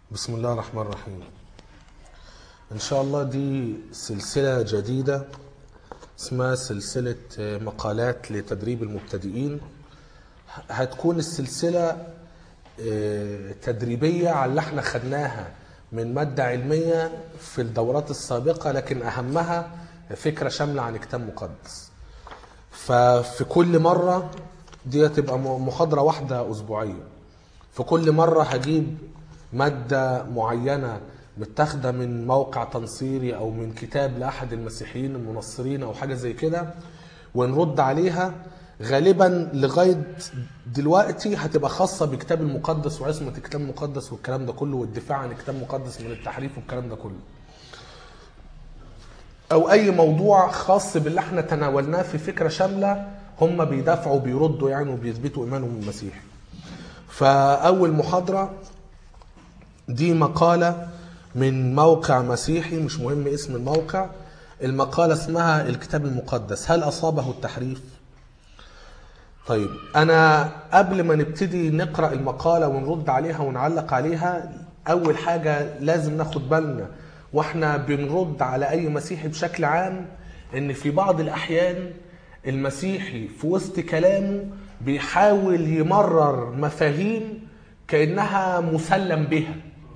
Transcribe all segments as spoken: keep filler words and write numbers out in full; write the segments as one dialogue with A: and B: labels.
A: بسم الله الرحمن الرحيم. إن شاء الله دي سلسلة جديدة اسمها سلسلة مقالات لتدريب المبتدئين. هتكون السلسلة تدريبية على اللي احنا خدناها من مادة علمية في الدورات السابقة، لكن أهمها فكرة شاملة عن كتاب مقدس. ففي كل مرة دي هتبقى محاضرة واحدة أسبوعية. في كل مرة هجيب مادة معينة متاخدة من موقع تنصيري أو من كتاب لأحد المسيحيين المنصرين أو حاجة زي كده ونرد عليها. غالبا لغاية دلوقتي هتبقى خاصة بكتاب المقدس وعصمة الكتاب المقدس والكلام ده كله، والدفاع عن الكتاب المقدس من التحريف والكلام ده كله، أو أي موضوع خاص باللي احنا تناولناه في فكرة شاملة هم بيدافعوا بيردوا يعني وبيثبتوا إيمانهم المسيحي. فأول محاضرة دي مقالة من موقع مسيحي، مش مهم اسم الموقع. المقالة اسمها الكتاب المقدس هل أصابه التحريف؟ طيب أنا قبل ما نبتدي نقرأ المقالة ونرد عليها ونعلق عليها، أول حاجة لازم ناخد بالنا وإحنا بنرد على أي مسيحي بشكل عام إن في بعض الأحيان المسيحي في وسط كلامه بيحاول يمرر مفاهيم كأنها مسلم بها،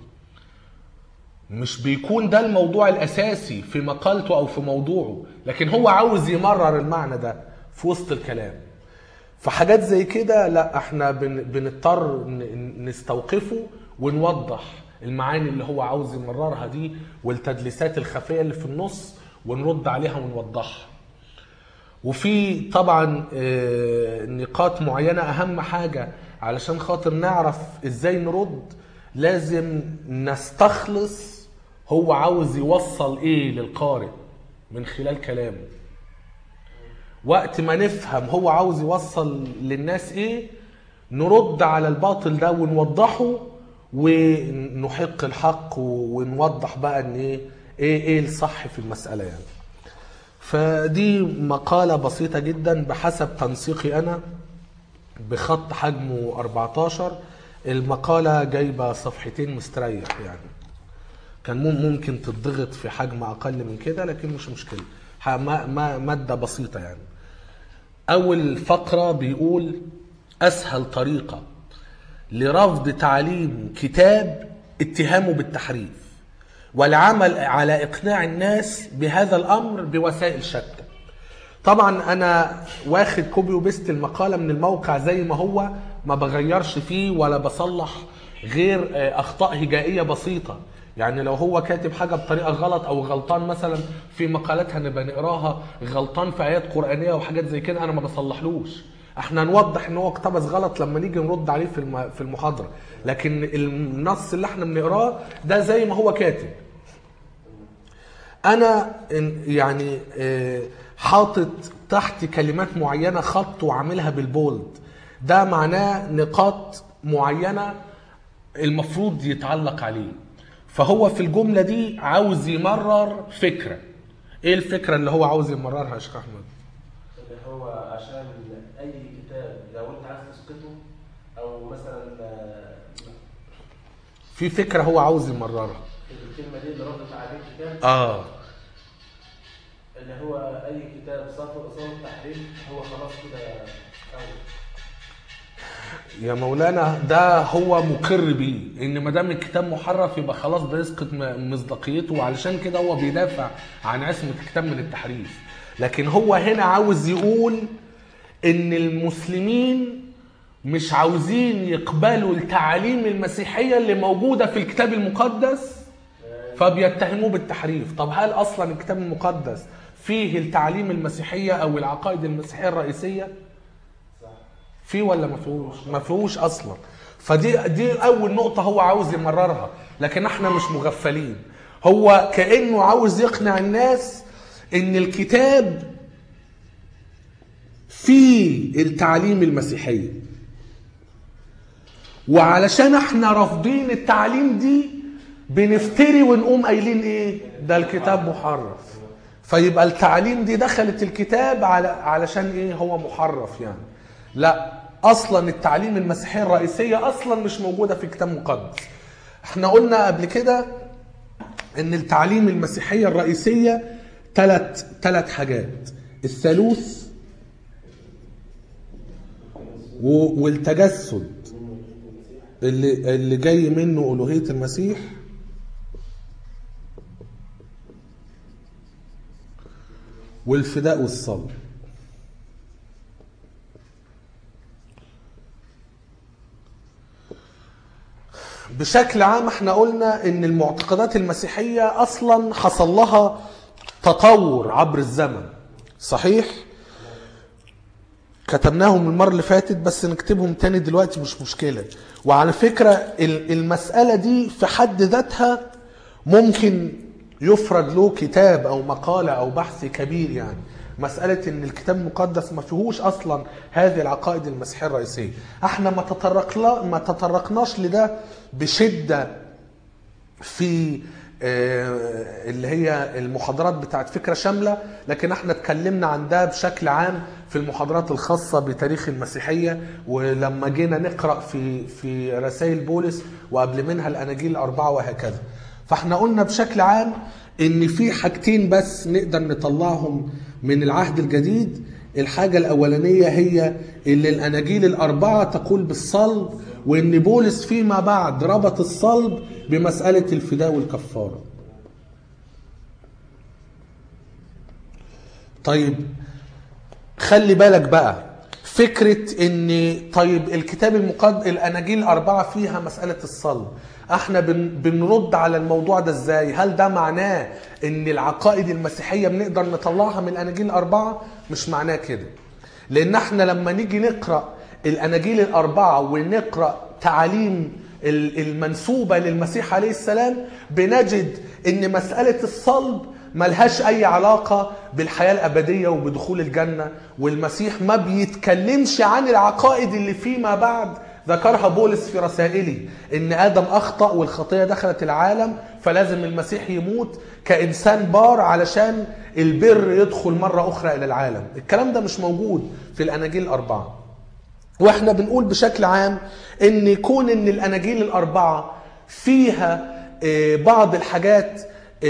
A: مش بيكون ده الموضوع الأساسي في مقالته أو في موضوعه، لكن هو عاوز يمرر المعنى ده في وسط الكلام. فحاجات زي كده لا، احنا بنضطر نستوقفه ونوضح المعاني اللي هو عاوز يمررها دي والتدليسات الخفية اللي في النص ونرد عليها ونوضحها. وفي طبعا نقاط معينة، أهم حاجة علشان خاطر نعرف ازاي نرد لازم نستخلص هو عاوز يوصل ايه للقارئ من خلال كلامه. وقت ما نفهم هو عاوز يوصل للناس ايه نرد على الباطل ده ونوضحه ونحق الحق ونوضح بقى ان ايه ايه ايه الصح في المسألة يعني. فدي مقالة بسيطة جدا بحسب تنسيقي انا بخط حجمه أربعتاشر. المقالة جايبة صفحتين مستريح يعني، كان ممكن تضغط في حجم أقل من كده لكن مش مشكلة، مادة بسيطة يعني. أول فقرة بيقول أسهل طريقة لرفض تعليم كتاب اتهامه بالتحريف والعمل على إقناع الناس بهذا الأمر بوسائل شتى. طبعا أنا واخد كوبي وبيست المقالة من الموقع زي ما هو، ما بغيرش فيه ولا بصلح غير أخطاء هجائية بسيطة. يعني لو هو كاتب حاجة بطريقة غلط أو غلطان مثلا في مقالات هنبقى نقراها غلطان في آيات قرآنية وحاجات زي كده، أنا ما بصلحلوش. احنا نوضح ان هو اقتبس غلط لما نيجي نرد عليه في في المحاضرة، لكن النص اللي احنا بنقراه ده زي ما هو كاتب. أنا يعني حاطط تحت كلمات معينة خط وعاملها بالبولد، ده معناه نقاط معينة المفروض يتعلق عليه. فهو في الجملة دي عاوز يمرر فكرة. ايه الفكرة اللي هو عاوز يمررها يا شيخ احمد؟
B: اللي هو عشان اي كتاب لو انت عايز تسقطه او مثلا
A: في فكرة هو عاوز يمررها،
B: الكلمة دي اللي ردت عليه كتاب
A: اه
B: اللي هو اي كتاب صوت تحريف هو خلاص كده أول.
A: يا مولانا ده هو مقر بيه ان ما دام الكتاب محرف يبقى خلاص ده يسقط مصداقيته، وعلشان كده هو بيدافع عن عصمة الكتاب من التحريف. لكن هو هنا عاوز يقول ان المسلمين مش عاوزين يقبلوا التعاليم المسيحية اللي موجودة في الكتاب المقدس فبيتهموه بالتحريف. طب هل اصلا الكتاب المقدس فيه التعليم المسيحية او العقائد المسيحية الرئيسية؟ فيه ولا ما فيهوش؟ ما فيهوش اصلا. فدي دي اول نقطة هو عاوز يمررها، لكن احنا مش مغفلين. هو كأنه عاوز يقنع الناس ان الكتاب فيه التعليم المسيحية، وعلشان احنا رافضين التعليم دي بنفتري ونقوم قايلين ايه ده الكتاب محرف. فيبقى التعليم دي دخلت الكتاب على علشان ايه هو محرف يعني. لا، اصلا التعليم المسيحية الرئيسية اصلا مش موجودة في كتاب مقدس. احنا قلنا قبل كده ان التعليم المسيحية الرئيسية ثلاث ثلاث حاجات: الثالوث والتجسد اللي اللي جاي منه ألوهية المسيح، والفداء والصلب. بشكل عام احنا قلنا ان المعتقدات المسيحية اصلا حصل لها تطور عبر الزمن، صحيح؟ كتبناهم المرة اللي فاتت بس نكتبهم تاني دلوقتي مش مشكلة. وعلى فكرة المسألة دي في حد ذاتها ممكن يفرد له كتاب او مقالة او بحث كبير، يعني مسألة ان الكتاب المقدس ما فيهوش اصلا هذه العقائد المسيحية الرئيسية. احنا ما تطرق ما تطرقناش لده بشدة في اللي هي المحاضرات بتاعت فكرة شاملة، لكن احنا اتكلمنا عن ده بشكل عام في المحاضرات الخاصة بتاريخ المسيحية، ولما جينا نقرأ في في رسائل بولس وقبل منها الأناجيل الأربعة وهكذا. فاحنا قلنا بشكل عام ان في حاجتين بس نقدر نطلعهم من العهد الجديد. الحاجة الأولانية هي اللي الأناجيل الأربعة تقول بالصلب، وإن بولس فيما بعد ربط الصلب بمسألة الفداء والكفارة. طيب خلي بالك بقى فكرة إن طيب الكتاب المقدس الأناجيل الأربعة فيها مسألة الصلب، احنا بن بنرد على الموضوع ده ازاي؟ هل ده معناه ان العقائد المسيحية بنقدر نطلعها من الأناجيل الأربعة؟ مش معناه كده، لأن احنا لما نيجي نقرأ الأناجيل الأربعة ونقرأ تعاليم المنسوبة للمسيح عليه السلام بنجد ان مسألة الصلب ملهاش اي علاقة بالحياة الابدية وبدخول الجنة، والمسيح ما بيتكلمش عن العقائد اللي فيما بعد ذكرها بولس في رسائله، ان ادم اخطأ والخطية دخلت العالم فلازم المسيح يموت كانسان بار علشان البر يدخل مرة اخرى الى العالم. الكلام ده مش موجود في الاناجيل الاربعة. واحنا بنقول بشكل عام ان يكون ان الاناجيل الاربعة فيها بعض الحاجات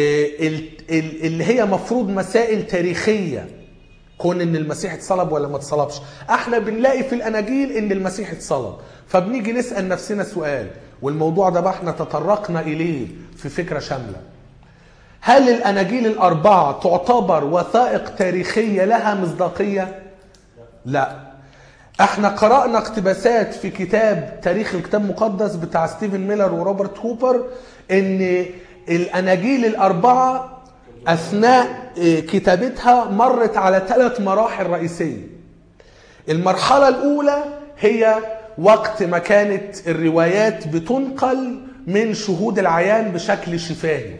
A: اللي هي مفروض مسائل تاريخية، كون ان المسيح اتصلب ولا ما اتصلبش، احنا بنلاقي في الاناجيل ان المسيح اتصلب، فبنيجي نسأل نفسنا سؤال، والموضوع ده بقى احنا تطرقنا اليه في فكرة شاملة: هل الاناجيل الاربعة تعتبر وثائق تاريخية لها مصداقية؟ لا. احنا قرأنا اقتباسات في كتاب تاريخ الكتاب المقدس بتاع ستيفن ميلر وروبرت هوبر ان الاناجيل الاربعة اثناء كتابتها مرت على ثلاث مراحل رئيسية. المرحلة الاولى هي وقت ما كانت الروايات بتنقل من شهود العيان بشكل شفاهي،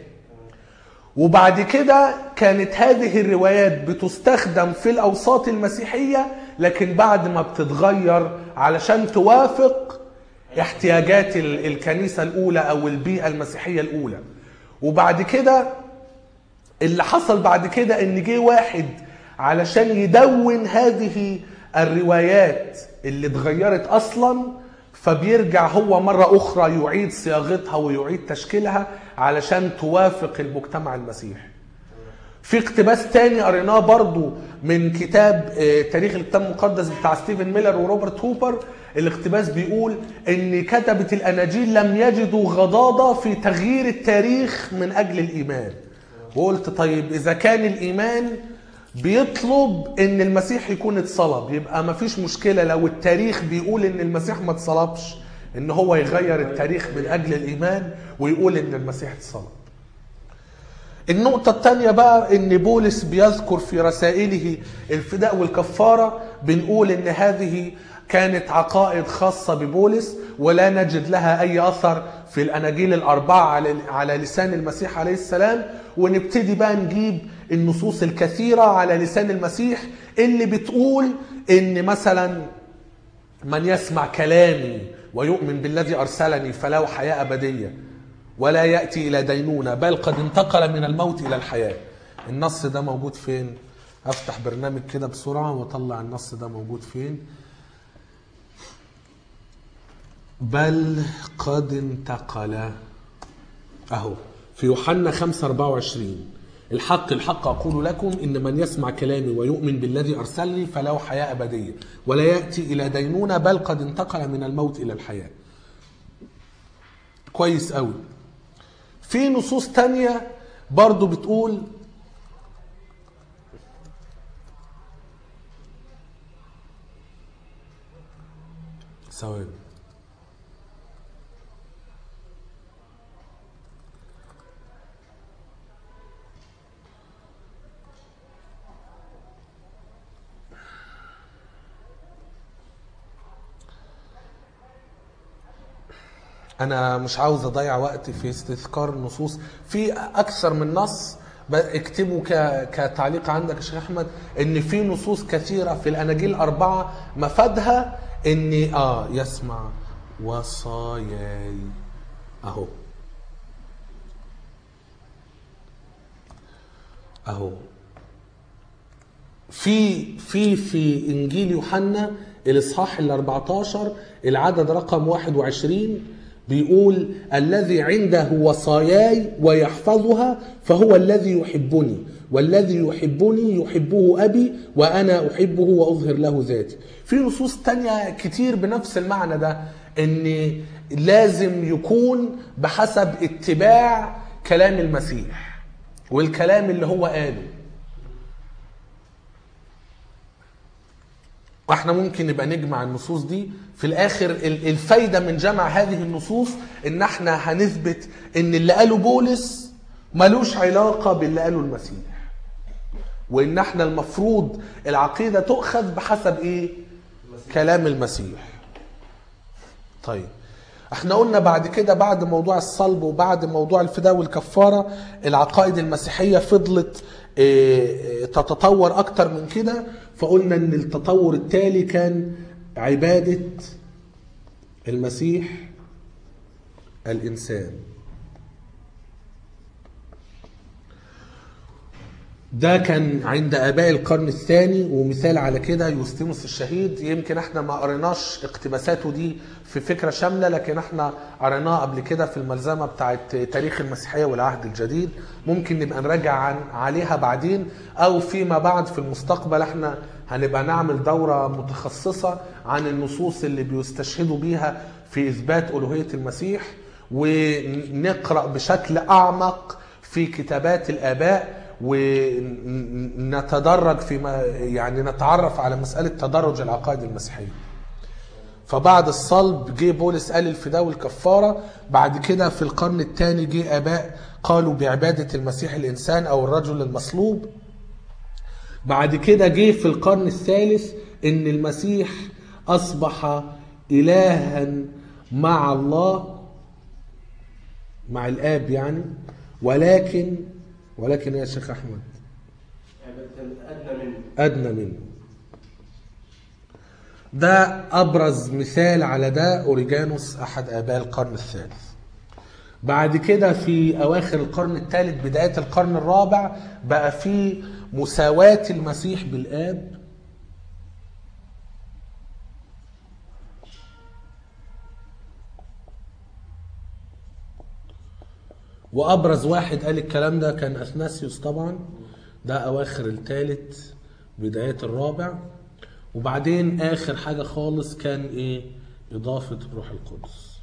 A: وبعد كده كانت هذه الروايات بتستخدم في الأوساط المسيحية لكن بعد ما بتتغير علشان توافق احتياجات الكنيسة الأولى أو البيئة المسيحية الأولى. وبعد كده اللي حصل بعد كده ان جه واحد علشان يدون هذه الروايات اللي اتغيرت اصلا، فبيرجع هو مرة اخرى يعيد صياغتها ويعيد تشكيلها علشان توافق المجتمع المسيحي. في اقتباس تاني قريناه برضو من كتاب تاريخ الكتاب المقدس بتاع ستيفن ميلر وروبرت هوبر. الاقتباس بيقول ان كتبة الاناجيل لم يجدوا غضاضة في تغيير التاريخ من اجل الايمان. وقلت طيب اذا كان الايمان بيطلب ان المسيح يكون اتصلب، يبقى ما فيش مشكلة لو التاريخ بيقول ان المسيح ما اتصلبش ان هو يغير التاريخ من اجل الايمان ويقول ان المسيح اتصلب. النقطة الثانية بقى ان بولس بيذكر في رسائله الفداء والكفارة، بنقول ان هذه كانت عقائد خاصة ببولس ولا نجد لها اي اثر في الاناجيل الاربعة على لسان المسيح عليه السلام. ونبتدي بقى نجيب النصوص الكثيرة على لسان المسيح اللي بتقول ان مثلا من يسمع كلامي ويؤمن بالذي ارسلني فله حياة ابدية ولا يأتي الى دينونة بل قد انتقل من الموت الى الحياة. النص ده موجود فين؟ افتح برنامج كده بسرعة واطلع النص ده موجود فين. بل قد انتقل اهو في يوحنا خمسة أربعة وعشرين الحق الحق أقول لكم إن من يسمع كلامي ويؤمن بالذي أرسلني فله حياة أبدية ولا يأتي إلى دينونة بل قد انتقل من الموت إلى الحياة. كويس قوي. في نصوص تانية برضو بتقول ثواني انا مش عاوز اضيع وقت في استذكار النصوص، في اكثر من نص اكتبوا كتعليق عندك يا شيخ احمد ان في نصوص كثيره في الاناجيل الاربعه مفادها ان اه يسمع وصاياي اهو اهو في في في انجيل يوحنا الاصحاح ال أربعتاشر العدد رقم واحد وعشرين بيقول الذي عنده وصاياي ويحفظها فهو الذي يحبني والذي يحبني يحبه أبي وأنا أحبه وأظهر له ذاتي. في نصوص تانية كتير بنفس المعنى ده ان لازم يكون بحسب اتباع كلام المسيح والكلام اللي هو قاله. واحنا ممكن نبقى نجمع النصوص دي في الاخر. الفايدة من جمع هذه النصوص ان احنا هنثبت ان اللي قاله بولس ملوش علاقة باللي قاله المسيح، وان احنا المفروض العقيدة تؤخذ بحسب ايه؟ كلام المسيح. طيب احنا قلنا بعد كده بعد موضوع الصلب وبعد موضوع الفداء والكفارة العقائد المسيحية فضلت اه تتطور اكتر من كده. فقلنا ان التطور التالي كان عبادة المسيح الانسان. ده كان عند اباء القرن الثاني، ومثال على كده يوستينوس الشهيد. يمكن احنا ما قريناش اقتباساته دي في فكرة شاملة، لكن احنا قريناها قبل كده في الملزمة بتاعت تاريخ المسيحية والعهد الجديد. ممكن نبقى نراجع عن عليها بعدين، او فيما بعد في المستقبل احنا هنبقى نعمل دورة متخصصة عن النصوص اللي بيستشهدوا بيها في اثبات الوهية المسيح، ونقرأ بشكل اعمق في كتابات الاباء، ونتدرج في يعني نتعرف على مسألة تدرج العقائد المسيحية. فبعد الصلب جه بولس قال الفداء والكفارة. بعد كده في القرن الثاني جه آباء قالوا بعبادة المسيح الإنسان أو الرجل المصلوب. بعد كده جه في القرن الثالث إن المسيح أصبح إلها مع الله، مع الآب يعني، ولكن ولكن يا شيخ أحمد
B: أدنى منه
A: أدنى منه. ده أبرز مثال على ده أوريجانوس أحد آباء القرن الثالث. بعد كده في أواخر القرن الثالث بداية القرن الرابع بقى في مساواة المسيح بالآب، وأبرز واحد قال الكلام ده كان أثناسيوس طبعا. ده أواخر الثالث بداية الرابع. وبعدين آخر حاجة خالص كان إيه؟ إضافة الروح القدس.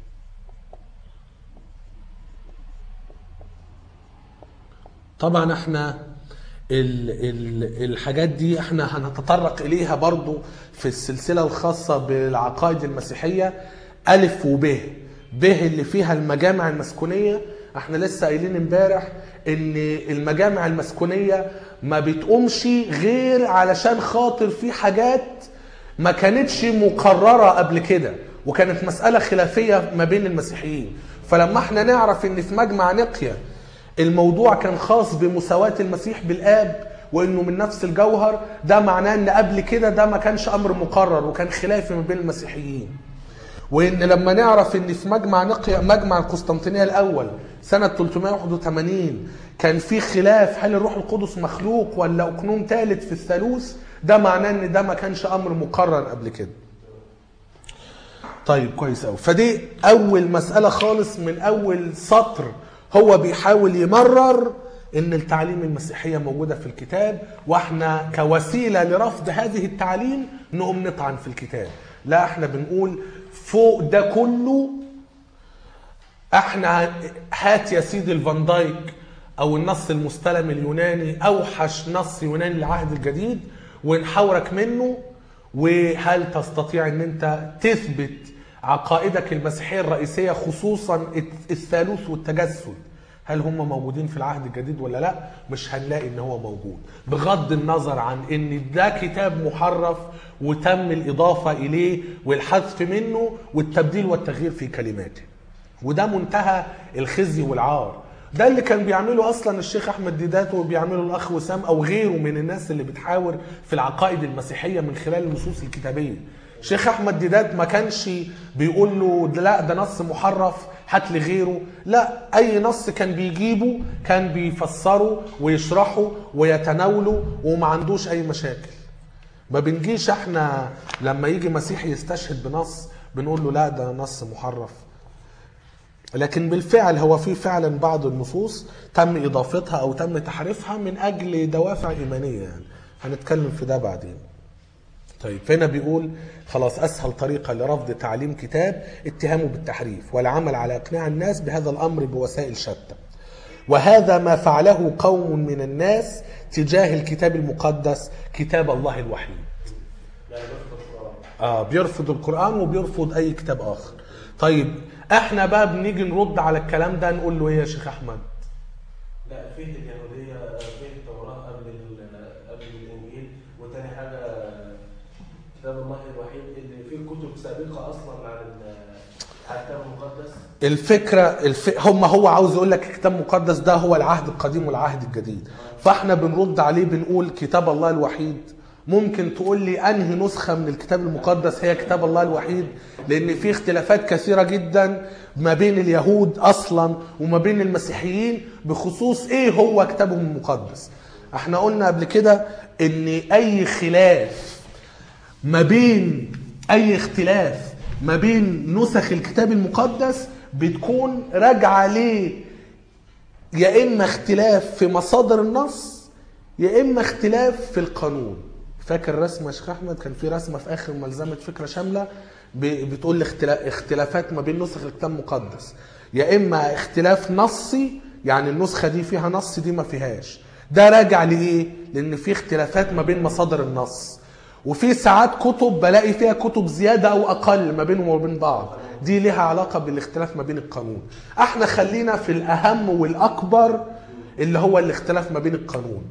A: طبعا احنا ال ال الحاجات دي احنا هنتطرق إليها برضو في السلسلة الخاصة بالعقائد المسيحية ألف وب. ب اللي فيها المجامع المسكونية. احنا لسه قايلين امبارح ان المجامع المسكونية ما بتقومش غير علشان خاطر في حاجات ما كانتش مقررة قبل كده، وكانت مسألة خلافية ما بين المسيحيين. فلما احنا نعرف ان في مجمع نقيا الموضوع كان خاص بمساواة المسيح بالآب وانه من نفس الجوهر، ده معناه ان قبل كده ده ما كانش امر مقرر وكان خلافي ما بين المسيحيين. وان لما نعرف ان في مجمع نقيا مجمع القسطنطينية الاول سنة ثلاثمائة وواحد وثمانين كان في خلاف هل الروح القدس مخلوق ولا اقنوم ثالث في الثالوث، ده معناه ان ده ما كانش امر مقرر قبل كده. طيب كويس قوي. فدي اول مسألة خالص من اول سطر هو بيحاول يمرر ان التعليم المسيحية موجودة في الكتاب، واحنا كوسيلة لرفض هذه التعليم نقوم نطعن في الكتاب. لا، احنا بنقول فوق ده كله، احنا هات يا سيدي الفان دايك او النص المستلم اليوناني، اوحش نص يوناني للعهد الجديد، ونحاورك منه، وهل تستطيع ان انت تثبت عقائدك المسيحية الرئيسية خصوصا الثالوث والتجسد، هل هم موجودين في العهد الجديد ولا لا؟ مش هنلاقي ان هو موجود، بغض النظر عن ان ده كتاب محرف وتم الاضافة اليه والحذف منه والتبديل والتغيير في كلماته. وده منتهى الخزي والعار. ده اللي كان بيعمله اصلا الشيخ احمد ديدات وبيعمله الاخ وسام او غيره من الناس اللي بتحاور في العقائد المسيحية من خلال النصوص الكتابية. شيخ احمد ديدات ما كانش بيقول له لا ده نص محرف هات لي غيره، لا، اي نص كان بيجيبه كان بيفسره ويشرحه ويتناوله وما عندوش اي مشاكل. ما بنجيش احنا لما يجي مسيحي يستشهد بنص بنقول له لا ده نص محرف. لكن بالفعل هو في فعلا بعض النصوص تم اضافتها او تم تحريفها من اجل دوافع ايمانيه، يعني هنتكلم في ده بعدين. طيب هنا بيقول خلاص اسهل طريقه لرفض تعليم كتاب اتهامه بالتحريف والعمل على اقناع الناس بهذا الامر بوسائل شتى، وهذا ما فعله قوم من الناس تجاه الكتاب المقدس كتاب الله الوحيد. اه بيرفض القرآن وبيرفض اي كتاب اخر. طيب احنا بقى بنيجي نرد على الكلام ده نقول له ايه يا شيخ احمد؟
B: لا، فيه اليهودية، فيه التوراة قبل قبل الانجيل، وتاني حاجة كتاب الله الوحيد اللي فيه كتب سابقة اصلا عن الكتاب المقدس.
A: الفكرة الف... هم هو عاوز يقول لك الكتاب المقدس ده هو العهد القديم والعهد الجديد، فاحنا بنرد عليه بنقول كتاب الله الوحيد. ممكن تقول لي انهي نسخة من الكتاب المقدس هي كتاب الله الوحيد؟ لان في اختلافات كثيرة جدا ما بين اليهود اصلا وما بين المسيحيين بخصوص ايه هو كتابهم المقدس. احنا قلنا قبل كده ان اي خلاف ما بين اي اختلاف ما بين نسخ الكتاب المقدس بتكون راجعة ليه يا اما اختلاف في مصادر النص يا اما اختلاف في القانون. فاكر رسمه يا شيخ احمد؟ كان في رسمه في اخر ملزمه فكره شامله بتقول اختلافات ما بين نسخ الكتاب المقدس، يا اما اختلاف نصي يعني النسخه دي فيها نص دي ما فيهاش. ده راجع لايه؟ لان في اختلافات ما بين مصادر النص، وفي ساعات كتب بلاقي فيها كتب زياده او اقل ما بينهم وبين بعض، دي ليها علاقه بالاختلاف ما بين القانون. احنا خلينا في الاهم والاكبر اللي هو الاختلاف ما بين القانون.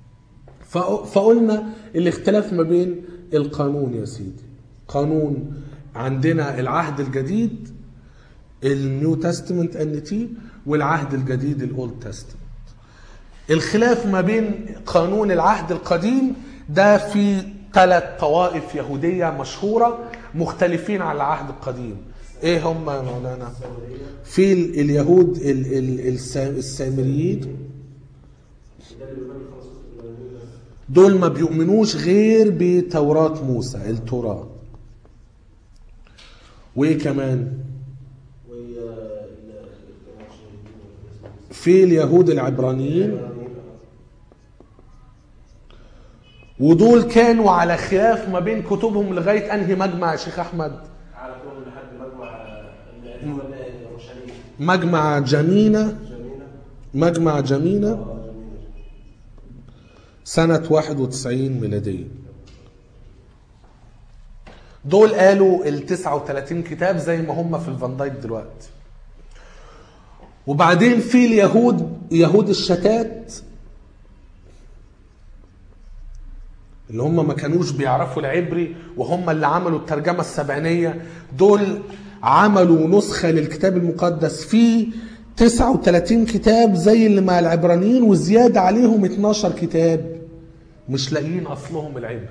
A: فقلنا الاختلاف ما بين القانون يا سيدي، قانون عندنا العهد الجديد النيو تestament ان تي والعهد الجديد الاولد تestament. الخلاف ما بين قانون العهد القديم ده في ثلاث طوائف يهودية مشهورة مختلفين على العهد القديم. ايه هم يا مولانا؟ في اليهود السامريين، دول ما بيؤمنوش غير بتوراة موسى التوراة. وايه كمان؟ في اليهود العبرانيين، ودول كانوا على خلاف ما بين كتبهم لغاية انهي مجمع يا شيخ احمد؟
B: على طول لحد مجمع
A: مجمع جمينة. مجمع جمينة سنة واحد وتسعين ميلادية. دول قالوا ال تسعة وثلاثين كتاب زي ما هم في الفان دايك دلوقتي. وبعدين في اليهود يهود الشتات اللي هم ما كانوش بيعرفوا العبري وهم اللي عملوا الترجمة السبعينية، دول عملوا نسخة للكتاب المقدس فيه تسعة وثلاثين كتاب زي اللي مع العبرانيين وزيادة عليهم اتناشر كتاب مش لاقيين أصلهم العبري.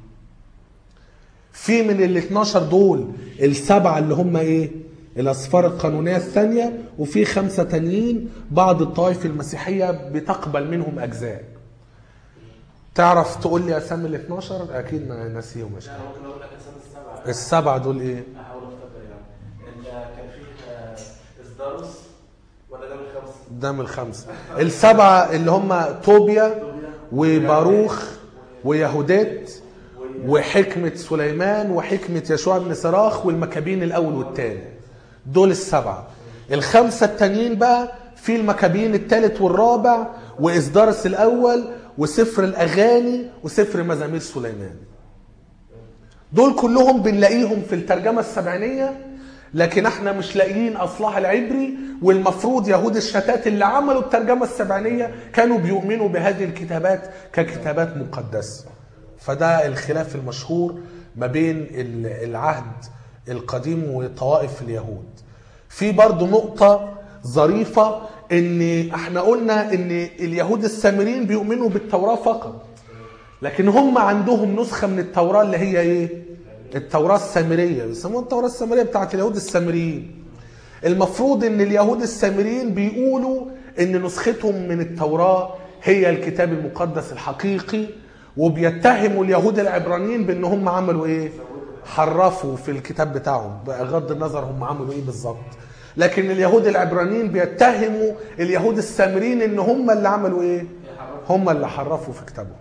A: في من ال اتناشر دول السبعة اللي هم ايه؟ الأسفار القانونية الثانية، وفي خمسة تانيين بعض الطوائف المسيحية بتقبل منهم أجزاء. تعرف تقول لي أسامي ال اتناشر؟ أكيد ما ناسيهم. مش
B: لا، ممكن أقول لك أسامي السبعة.
A: السبعة دول إيه؟
B: أحاول أفتكر يعني. اللي كان فيه إصداروس ولا ده من الخمسه؟
A: ده من الخمسه. السبعه اللي هم طوبيا وباروخ ويهودات وحكمه سليمان وحكمه يشوع بن سراخ والمكابين الاول والثاني. دول السبعه. الخمسه التانيين بقى في المكابين الثالث والرابع وإصدارس الاول وسفر الاغاني وسفر مزامير سليمان. دول كلهم بنلاقيهم في الترجمه السبعينيه، لكن احنا مش لاقيين اصلها العبري. والمفروض يهود الشتات اللي عملوا الترجمه السبعينيه كانوا بيؤمنوا بهذه الكتابات ككتابات مقدسه. فده الخلاف المشهور ما بين العهد القديم وطوائف اليهود. في برضو نقطه ظريفه، ان احنا قلنا ان اليهود السامريين بيؤمنوا بالتوراه فقط، لكن هم عندهم نسخه من التوراه اللي هي ايه؟ التوراه السامريه، بيسموها التوراه السامريه بتاعت اليهود السامريين. المفروض ان اليهود السامريين بيقولوا ان نسختهم من التوراه هي الكتاب المقدس الحقيقي، وبيتهموا اليهود العبرانيين بان هم عملوا ايه؟ حرفوا في الكتاب بتاعهم، بغض النظر هم عملوا ايه بالظبط. لكن اليهود العبرانيين بيتهموا اليهود السامريين ان هم اللي عملوا ايه؟ هم اللي حرفوا في كتابهم.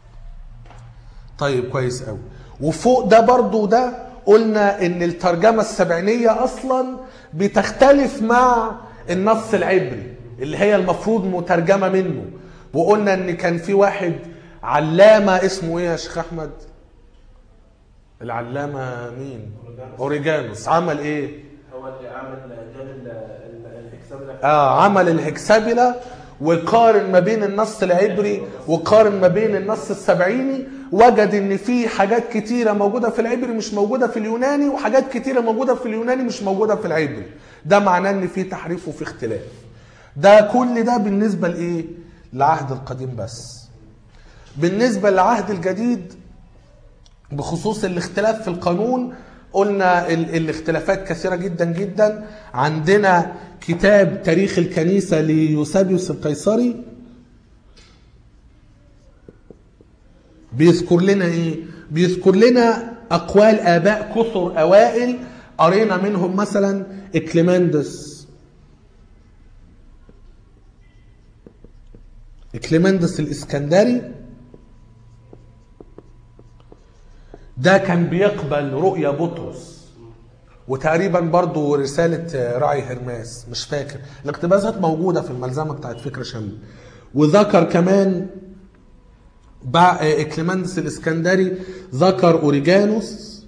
A: طيب كويس قوي. وفوق ده برضو ده قلنا ان الترجمة السبعينية اصلا بتختلف مع النص العبري اللي هي المفروض مترجمة منه. وقلنا ان كان في واحد علامة اسمه ايه يا شيخ احمد؟ العلامة مين؟ اوريجانوس. عمل ايه؟
B: هو اللي عمل جاب الهكسابيلا.
A: اه عمل الهكسابيلا وقارن ما بين النص العبري وقارن ما بين النص السبعيني، وجد ان في حاجات كتيره موجوده في العبري مش موجوده في اليوناني، وحاجات كتيره موجوده في اليوناني مش موجوده في العبري. ده معناه ان في تحريف وفي اختلاف. ده كل ده بالنسبه لايه؟ للعهد القديم. بس بالنسبه للعهد الجديد بخصوص الاختلاف في القانون، قلنا الاختلافات كثيره جدا جدا. عندنا كتاب تاريخ الكنيسه ليوسابيوس القيصري بيذكر لنا ايه؟ بيذكر لنا اقوال اباء كثر اوائل، قرينا منهم مثلا اكليماندس اكليماندس الاسكندري. ده كان بيقبل رؤيا بطرس، وتقريبا برضو رسالة راعي هرماس، مش فاكر. الاقتباسات موجودة في الملزمة بتاعت فكرة شاملة. وذكر كمان اكليماندس الاسكندري ذكر اوريجانوس،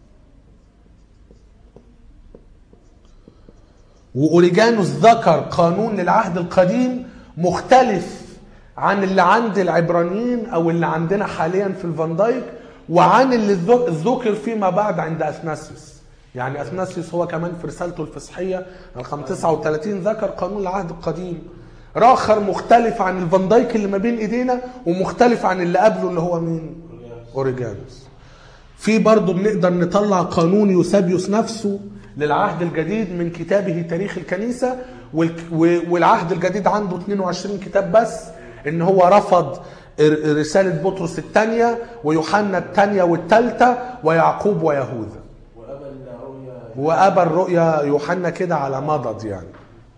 A: واوريجانوس ذكر قانون للعهد القديم مختلف عن اللي عند العبرانيين او اللي عندنا حاليا في الفان دايك، وعن اللي ذكر فيما بعد عند اثناسيوس. يعني اثناسيوس هو كمان في رسالته الفصحيه رقم تسعة وثلاثين ذكر قانون العهد القديم راخر مختلف عن الفان دايك اللي ما بين ايدينا، ومختلف عن اللي قبله اللي هو مين؟ اوريجانوس. في برضه بنقدر نطلع قانون يوسابيوس نفسه للعهد الجديد من كتابه تاريخ الكنيسه، والعهد الجديد عنده اثنين وعشرين كتاب بس، ان هو رفض رساله بطرس الثانيه ويوحنا الثانيه والثالثه ويعقوب ويهوذا، وقبل رؤيا يوحنا كده على مضض يعني.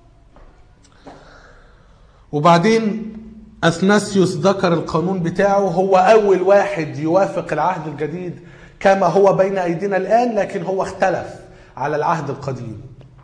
A: وبعدين اثناسيوس ذكر القانون بتاعه، هو اول واحد يوافق العهد الجديد كما هو بين ايدينا الان، لكن هو اختلف على العهد القديم.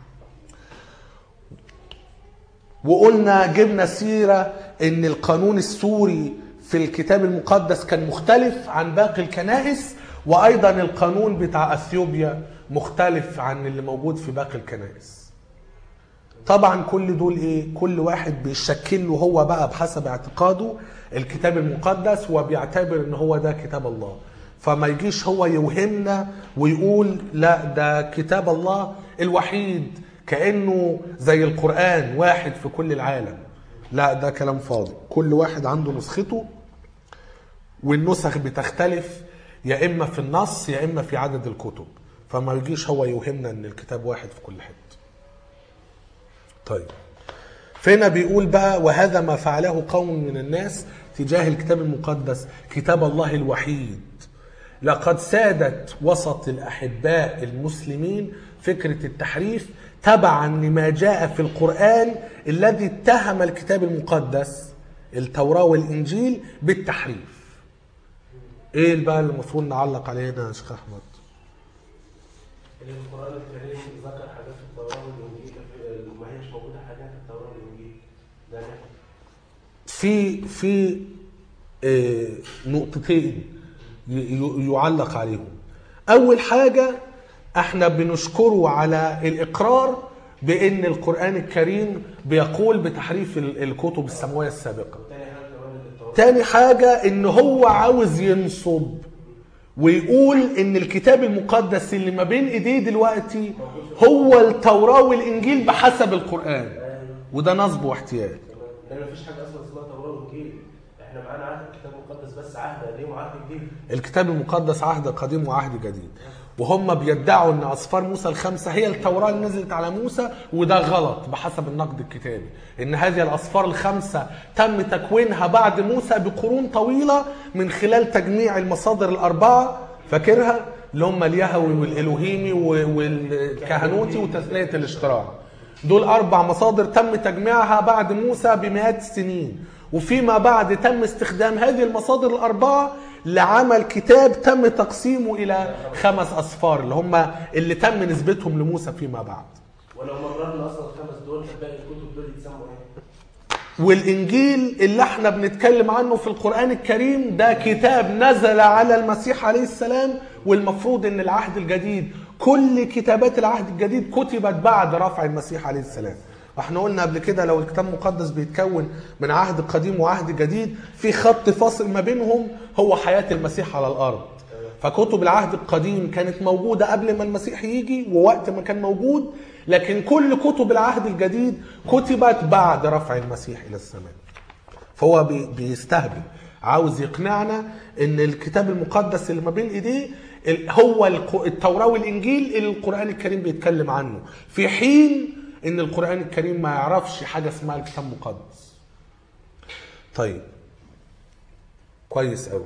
A: وقلنا جبنا سيرة ان القانون السوري في الكتاب المقدس كان مختلف عن باقي الكنائس، وايضا القانون بتاع اثيوبيا مختلف عن اللي موجود في باقي الكنائس. طبعا كل دول ايه؟ كل واحد بيشكل له هو بقى بحسب اعتقاده الكتاب المقدس، وبيعتبر ان هو ده كتاب الله. فما يجيش هو يوهمنا ويقول لا ده كتاب الله الوحيد كأنه زي القرآن واحد في كل العالم. لا، ده كلام فاضي. كل واحد عنده نسخته، والنسخ بتختلف يا إما في النص يا إما في عدد الكتب. فما يجيش هو يوهمنا ان الكتاب واحد في كل حته. طيب فينا بيقول بقى وهذا ما فعله قوم من الناس تجاه الكتاب المقدس كتاب الله الوحيد. لقد سادت وسط الأحباء المسلمين فكرة التحريف تبعا لما جاء في القرآن الذي اتهم الكتاب المقدس التوراة والإنجيل بالتحريف. ايه بقى اللي المفروض نعلق عليه هنا يا شيخ احمد؟
B: القرآن الكريم ذكر حاجات في التوراة والإنجيل ما هيش موجودة حاجات في التوراة والإنجيل. ده
A: في في اه نقطتين يعلق عليهم. أول حاجة احنا بنشكره على الإقرار بأن القرآن الكريم بيقول بتحريف الكتب السماوية السابقة. تاني حاجة ان هو عاوز ينصب ويقول ان الكتاب المقدس اللي ما بين ايديه دلوقتي هو التوراة والانجيل بحسب القرآن، وده نصب واحتيال.
B: لان مفيش حاجة اصلا اسمها توراة وانجيل، احنا معانا عهد الكتاب المقدس بس، عهد قديم وعهد جديد.
A: الكتاب المقدس عهد قديم وعهد جديد، وهم بيدعوا ان اصفار موسى الخمسه هي التوراه اللي نزلت على موسى، وده غلط بحسب النقد الكتابي. ان هذه الاصفار الخمسه تم تكوينها بعد موسى بقرون طويله من خلال تجميع المصادر الاربعه، فاكرها اللي هم اليهوي والالوهيمي والكهنوتي وتثنيه الاشتراع. دول اربع مصادر تم تجميعها بعد موسى بمئات السنين، وفيما بعد تم استخدام هذه المصادر الاربعه لعمل كتاب تم تقسيمه الى خمس اصفار اللي هم اللي تم نسبتهم لموسى فيما بعد.
B: ولو مررنا اصلا الخمس دول باقي الكتب دول يتسموا ايه؟
A: والانجيل اللي احنا بنتكلم عنه في القرآن الكريم ده كتاب نزل على المسيح عليه السلام، والمفروض ان العهد الجديد كل كتابات العهد الجديد كتبت بعد رفع المسيح عليه السلام. واحنا قلنا قبل كده لو الكتاب المقدس بيتكون من عهد قديم وعهد جديد في خط فاصل ما بينهم هو حياة المسيح على الارض. فكتب العهد القديم كانت موجودة قبل ما المسيح يجي ووقت ما كان موجود، لكن كل كتب العهد الجديد كتبت بعد رفع المسيح الى السماء. فهو بيستهبل، عاوز يقنعنا ان الكتاب المقدس اللي ما بين ايديه هو التوراة والانجيل اللي القرآن الكريم بيتكلم عنه، في حين ان القرآن الكريم ما يعرفش حاجة اسمها الكتاب المقدس. طيب كويس قوي.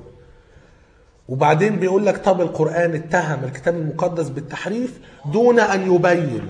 A: وبعدين بيقول لك طب القرآن اتهم الكتاب المقدس بالتحريف دون ان يبين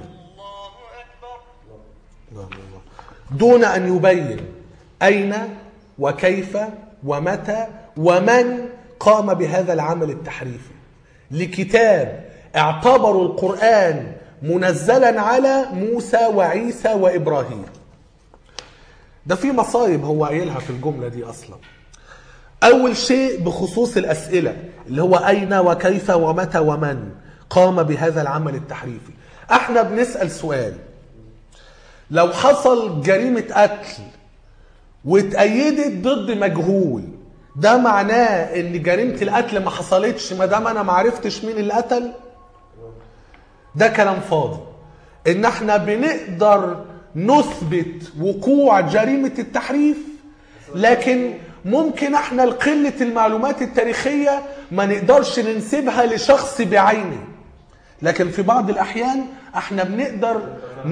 A: دون ان يبين اين وكيف ومتى ومن قام بهذا العمل التحريفي لكتاب اعتبروا القرآن منزلا على موسى وعيسى وإبراهيم. ده في مصايب هو قايلها في الجملة دي أصلا. أول شيء بخصوص الأسئلة اللي هو أين وكيف ومتى ومن قام بهذا العمل التحريفي. احنا بنسأل سؤال، لو حصل جريمة قتل واتأيدت ضد مجهول، ده معناه ان جريمة القتل ما حصلتش ما دام انا ما عرفتش مين اللي قتل؟ ده كلام فاضي. ان احنا بنقدر نثبت وقوع جريمة التحريف، لكن ممكن احنا لقلة المعلومات التاريخية ما نقدرش ننسبها لشخص بعينه، لكن في بعض الاحيان احنا بنقدر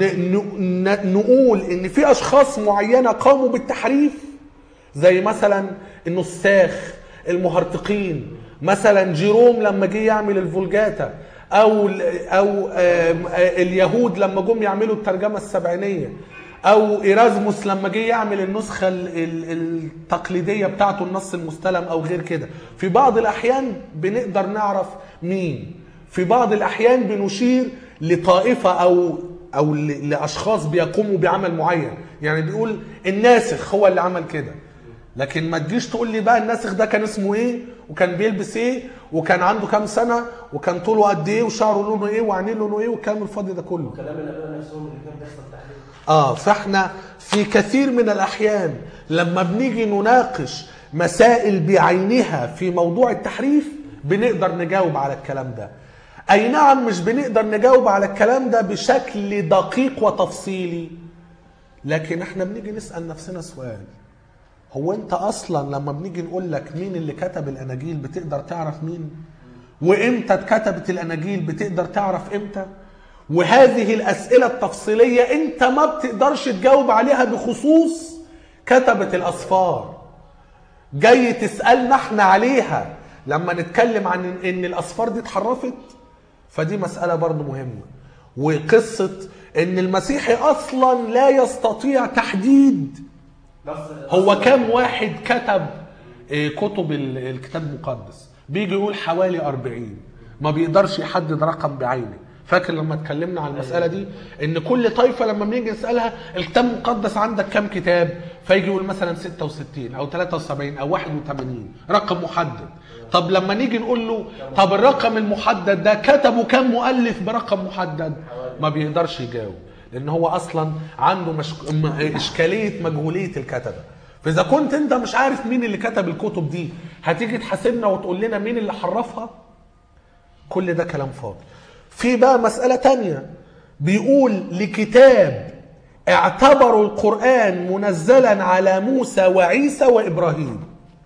A: نقول ان في اشخاص معينة قاموا بالتحريف، زي مثلا النساخ المهرطقين، مثلا جيروم لما جه يعمل الفولجاتا، او او اليهود لما جم يعملوا الترجمه السبعينيه، او ايرازموس لما جه يعمل النسخه التقليديه بتاعته النص المستلم او غير كده. في بعض الاحيان بنقدر نعرف مين، في بعض الاحيان بنشير لطائفه او او لاشخاص بيقوموا بعمل معين، يعني بيقول الناسخ هو اللي عمل كده، لكن ما تجيش تقول لي بقى الناسخ ده كان اسمه ايه وكان بيلبس ايه وكان عنده كام سنه وكان طوله قد ايه وشعره لونه ايه وعينيه لونه ايه والكلام الفاضي ده كله.
B: كلام الاباء نفسهم اللي كان بيحصل تحليل.
A: اه فاحنا في كثير من الاحيان لما بنيجي نناقش مسائل بعينها في موضوع التحريف بنقدر نجاوب على الكلام ده. اي نعم مش بنقدر نجاوب على الكلام ده بشكل دقيق وتفصيلي، لكن احنا بنيجي نسأل نفسنا سؤال، هو انت اصلا لما بنيجي نقول لك مين اللي كتب الاناجيل بتقدر تعرف مين؟ وامتى اتكتبت الاناجيل بتقدر تعرف امتى؟ وهذه الاسئلة التفصيلية انت ما بتقدرش تجاوب عليها بخصوص كتبت الاسفار. جاي تسألنا احنا عليها لما نتكلم عن ان الاسفار دي اتحرفت، فدي مسألة برضو مهمة. وقصة ان المسيحي اصلا لا يستطيع تحديد هو كام واحد كتب كتب الكتاب المقدس. بيجي يقول حوالي أربعين، ما بيقدرش يحدد رقم بعينه. فاكر لما اتكلمنا عن المسألة دي ان كل طائفة لما بنيجي نسألها الكتاب المقدس عندك كام كتاب، فيجي يقول مثلا ستة وستين او ثلاثة وسبعين او واحد وثمانين، رقم محدد. طب لما نيجي نقول له طب الرقم المحدد ده كتبه كام مؤلف برقم محدد، ما بيقدرش يجاوب، لان هو اصلا عنده مشك... اشكالية مجهولية الكتبة. فاذا كنت انت مش عارف مين اللي كتب الكتب دي، هتيجي تحاسبنا وتقول لنا مين اللي حرفها؟ كل ده كلام فاضي. في بقى مسألة تانية، بيقول لكتاب اعتبروا القرآن منزلا على موسى وعيسى وإبراهيم.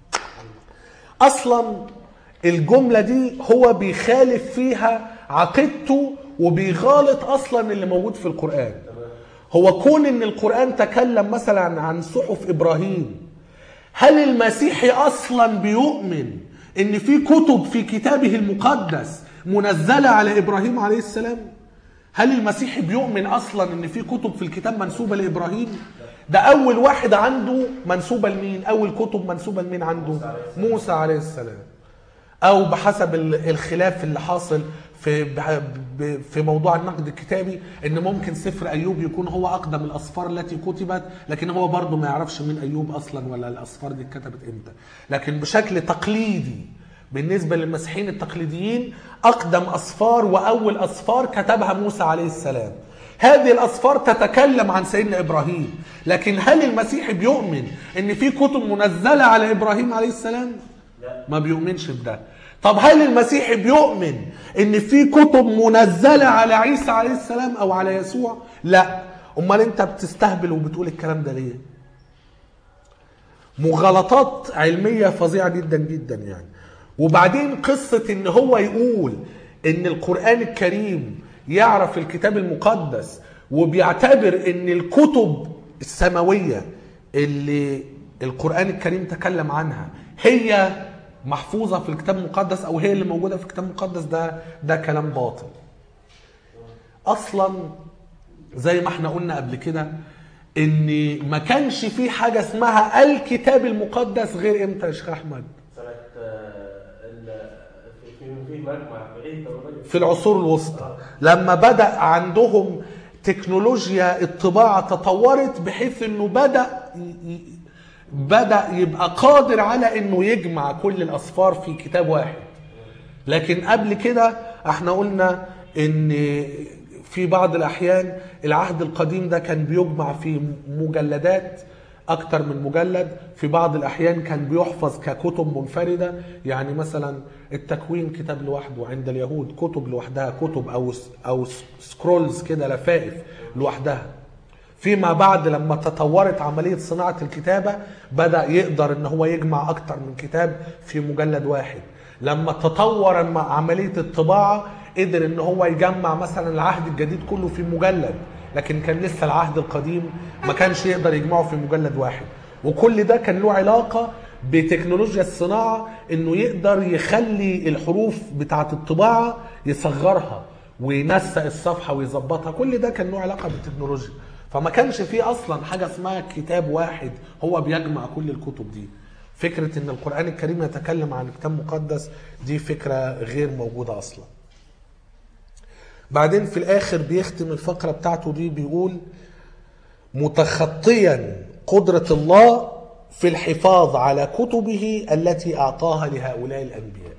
A: أصلا الجملة دي هو بيخالف فيها عقيدته وبيغالط أصلا اللي موجود في القرآن. هو كون ان القرآن تكلم مثلا عن صحف إبراهيم، هل المسيحي أصلا بيؤمن ان في كتب في كتابه المقدس منزلة على إبراهيم عليه السلام؟ هل المسيحي بيؤمن أصلا ان في كتب في الكتاب منسوبة لإبراهيم؟ ده أول واحد عنده منسوبة لمين؟ أول كتب منسوبة لمين عنده؟ موسى عليه السلام. أو بحسب الخلاف اللي حاصل في في موضوع النقد الكتابي، ان ممكن سفر ايوب يكون هو اقدم الاسفار التي كتبت، لكن هو برضه ما يعرفش مين ايوب اصلا ولا الاسفار دي اتكتبت امتى. لكن بشكل تقليدي بالنسبه للمسيحيين التقليديين، اقدم اسفار واول اسفار كتبها موسى عليه السلام. هذه الاسفار تتكلم عن سيدنا ابراهيم، لكن هل المسيحي بيؤمن ان في كتب منزله على ابراهيم عليه السلام؟ ما بيؤمنش بده. طب هل المسيحي بيؤمن ان في كتب منزلة على عيسى عليه السلام او على يسوع؟ لا. امال انت بتستهبل وبتقول الكلام ده ليه؟ مغالطات علمية فظيعة جدا جدا يعني. وبعدين قصة ان هو يقول ان القرآن الكريم يعرف الكتاب المقدس وبيعتبر ان الكتب السماوية اللي القرآن الكريم تكلم عنها هي محفوظة في الكتاب المقدس او هي اللي موجودة في الكتاب المقدس، ده ده كلام باطل. اصلا زي ما احنا قلنا قبل كده ان ما كانش في حاجة اسمها الكتاب المقدس غير امتى يا شيخ احمد؟
B: سنة في مجمع
A: في العصور الوسطى، لما بدأ عندهم تكنولوجيا الطباعة تطورت بحيث انه بدأ بدأ يبقى قادر على انه يجمع كل الاسفار في كتاب واحد. لكن قبل كده احنا قلنا ان في بعض الاحيان العهد القديم ده كان بيجمع في مجلدات اكتر من مجلد، في بعض الاحيان كان بيحفظ ككتب منفردة. يعني مثلا التكوين كتاب لوحده عند اليهود، كتب لوحدها، كتب او او سكرولز كده، لفائف لوحدها. فيما بعد لما تطورت عملية صناعة الكتابة بدأ يقدر ان هو يجمع اكتر من كتاب في مجلد واحد. لما تطور عملية الطباعة قدر ان هو يجمع مثلا العهد الجديد كله في مجلد، لكن كان لسه العهد القديم ما كانش يقدر يجمعه في مجلد واحد. وكل ده كان له علاقة بتكنولوجيا الصناعة، انه يقدر يخلي الحروف بتاعة الطباعة يصغرها وينسق الصفحة ويظبطها. كل ده كان له علاقة بالتكنولوجيا. فما كانش فيه اصلا حاجة اسمها كتاب واحد هو بيجمع كل الكتب دي. فكرة ان القرآن الكريم يتكلم عن كتاب مقدس دي فكرة غير موجودة اصلا. بعدين في الاخر بيختم الفقرة بتاعته دي بيقول متخطيا قدرة الله في الحفاظ على كتبه التي اعطاها لهؤلاء الانبياء.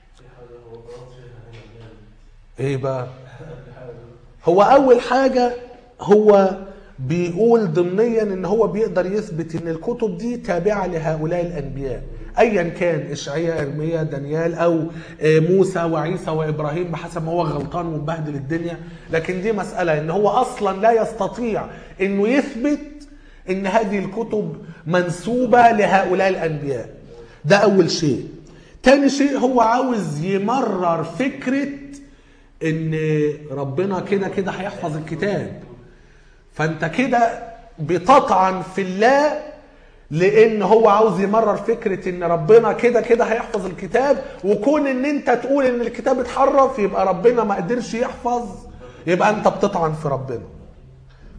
A: ايه بقى؟ هو اول حاجة هو بيقول ضمنيا ان هو بيقدر يثبت ان الكتب دي تابعة لهؤلاء الانبياء، ايا كان اشعياء، ارميا، دانيال، او موسى وعيسى وابراهيم، بحسب ما هو غلطان ومبهدل الدنيا. لكن دي مسألة ان هو اصلا لا يستطيع انه يثبت ان هذه الكتب منسوبة لهؤلاء الانبياء. ده اول شيء. تاني شيء هو عاوز يمرر فكرة ان ربنا كده كده هيحفظ الكتاب. فانت كده بتطعن في الله، لان هو عاوز يمرر فكرة ان ربنا كده كده هيحفظ الكتاب، وكون ان انت تقول ان الكتاب اتحرف يبقى ربنا ما قدرش يحفظ، يبقى انت بتطعن في ربنا.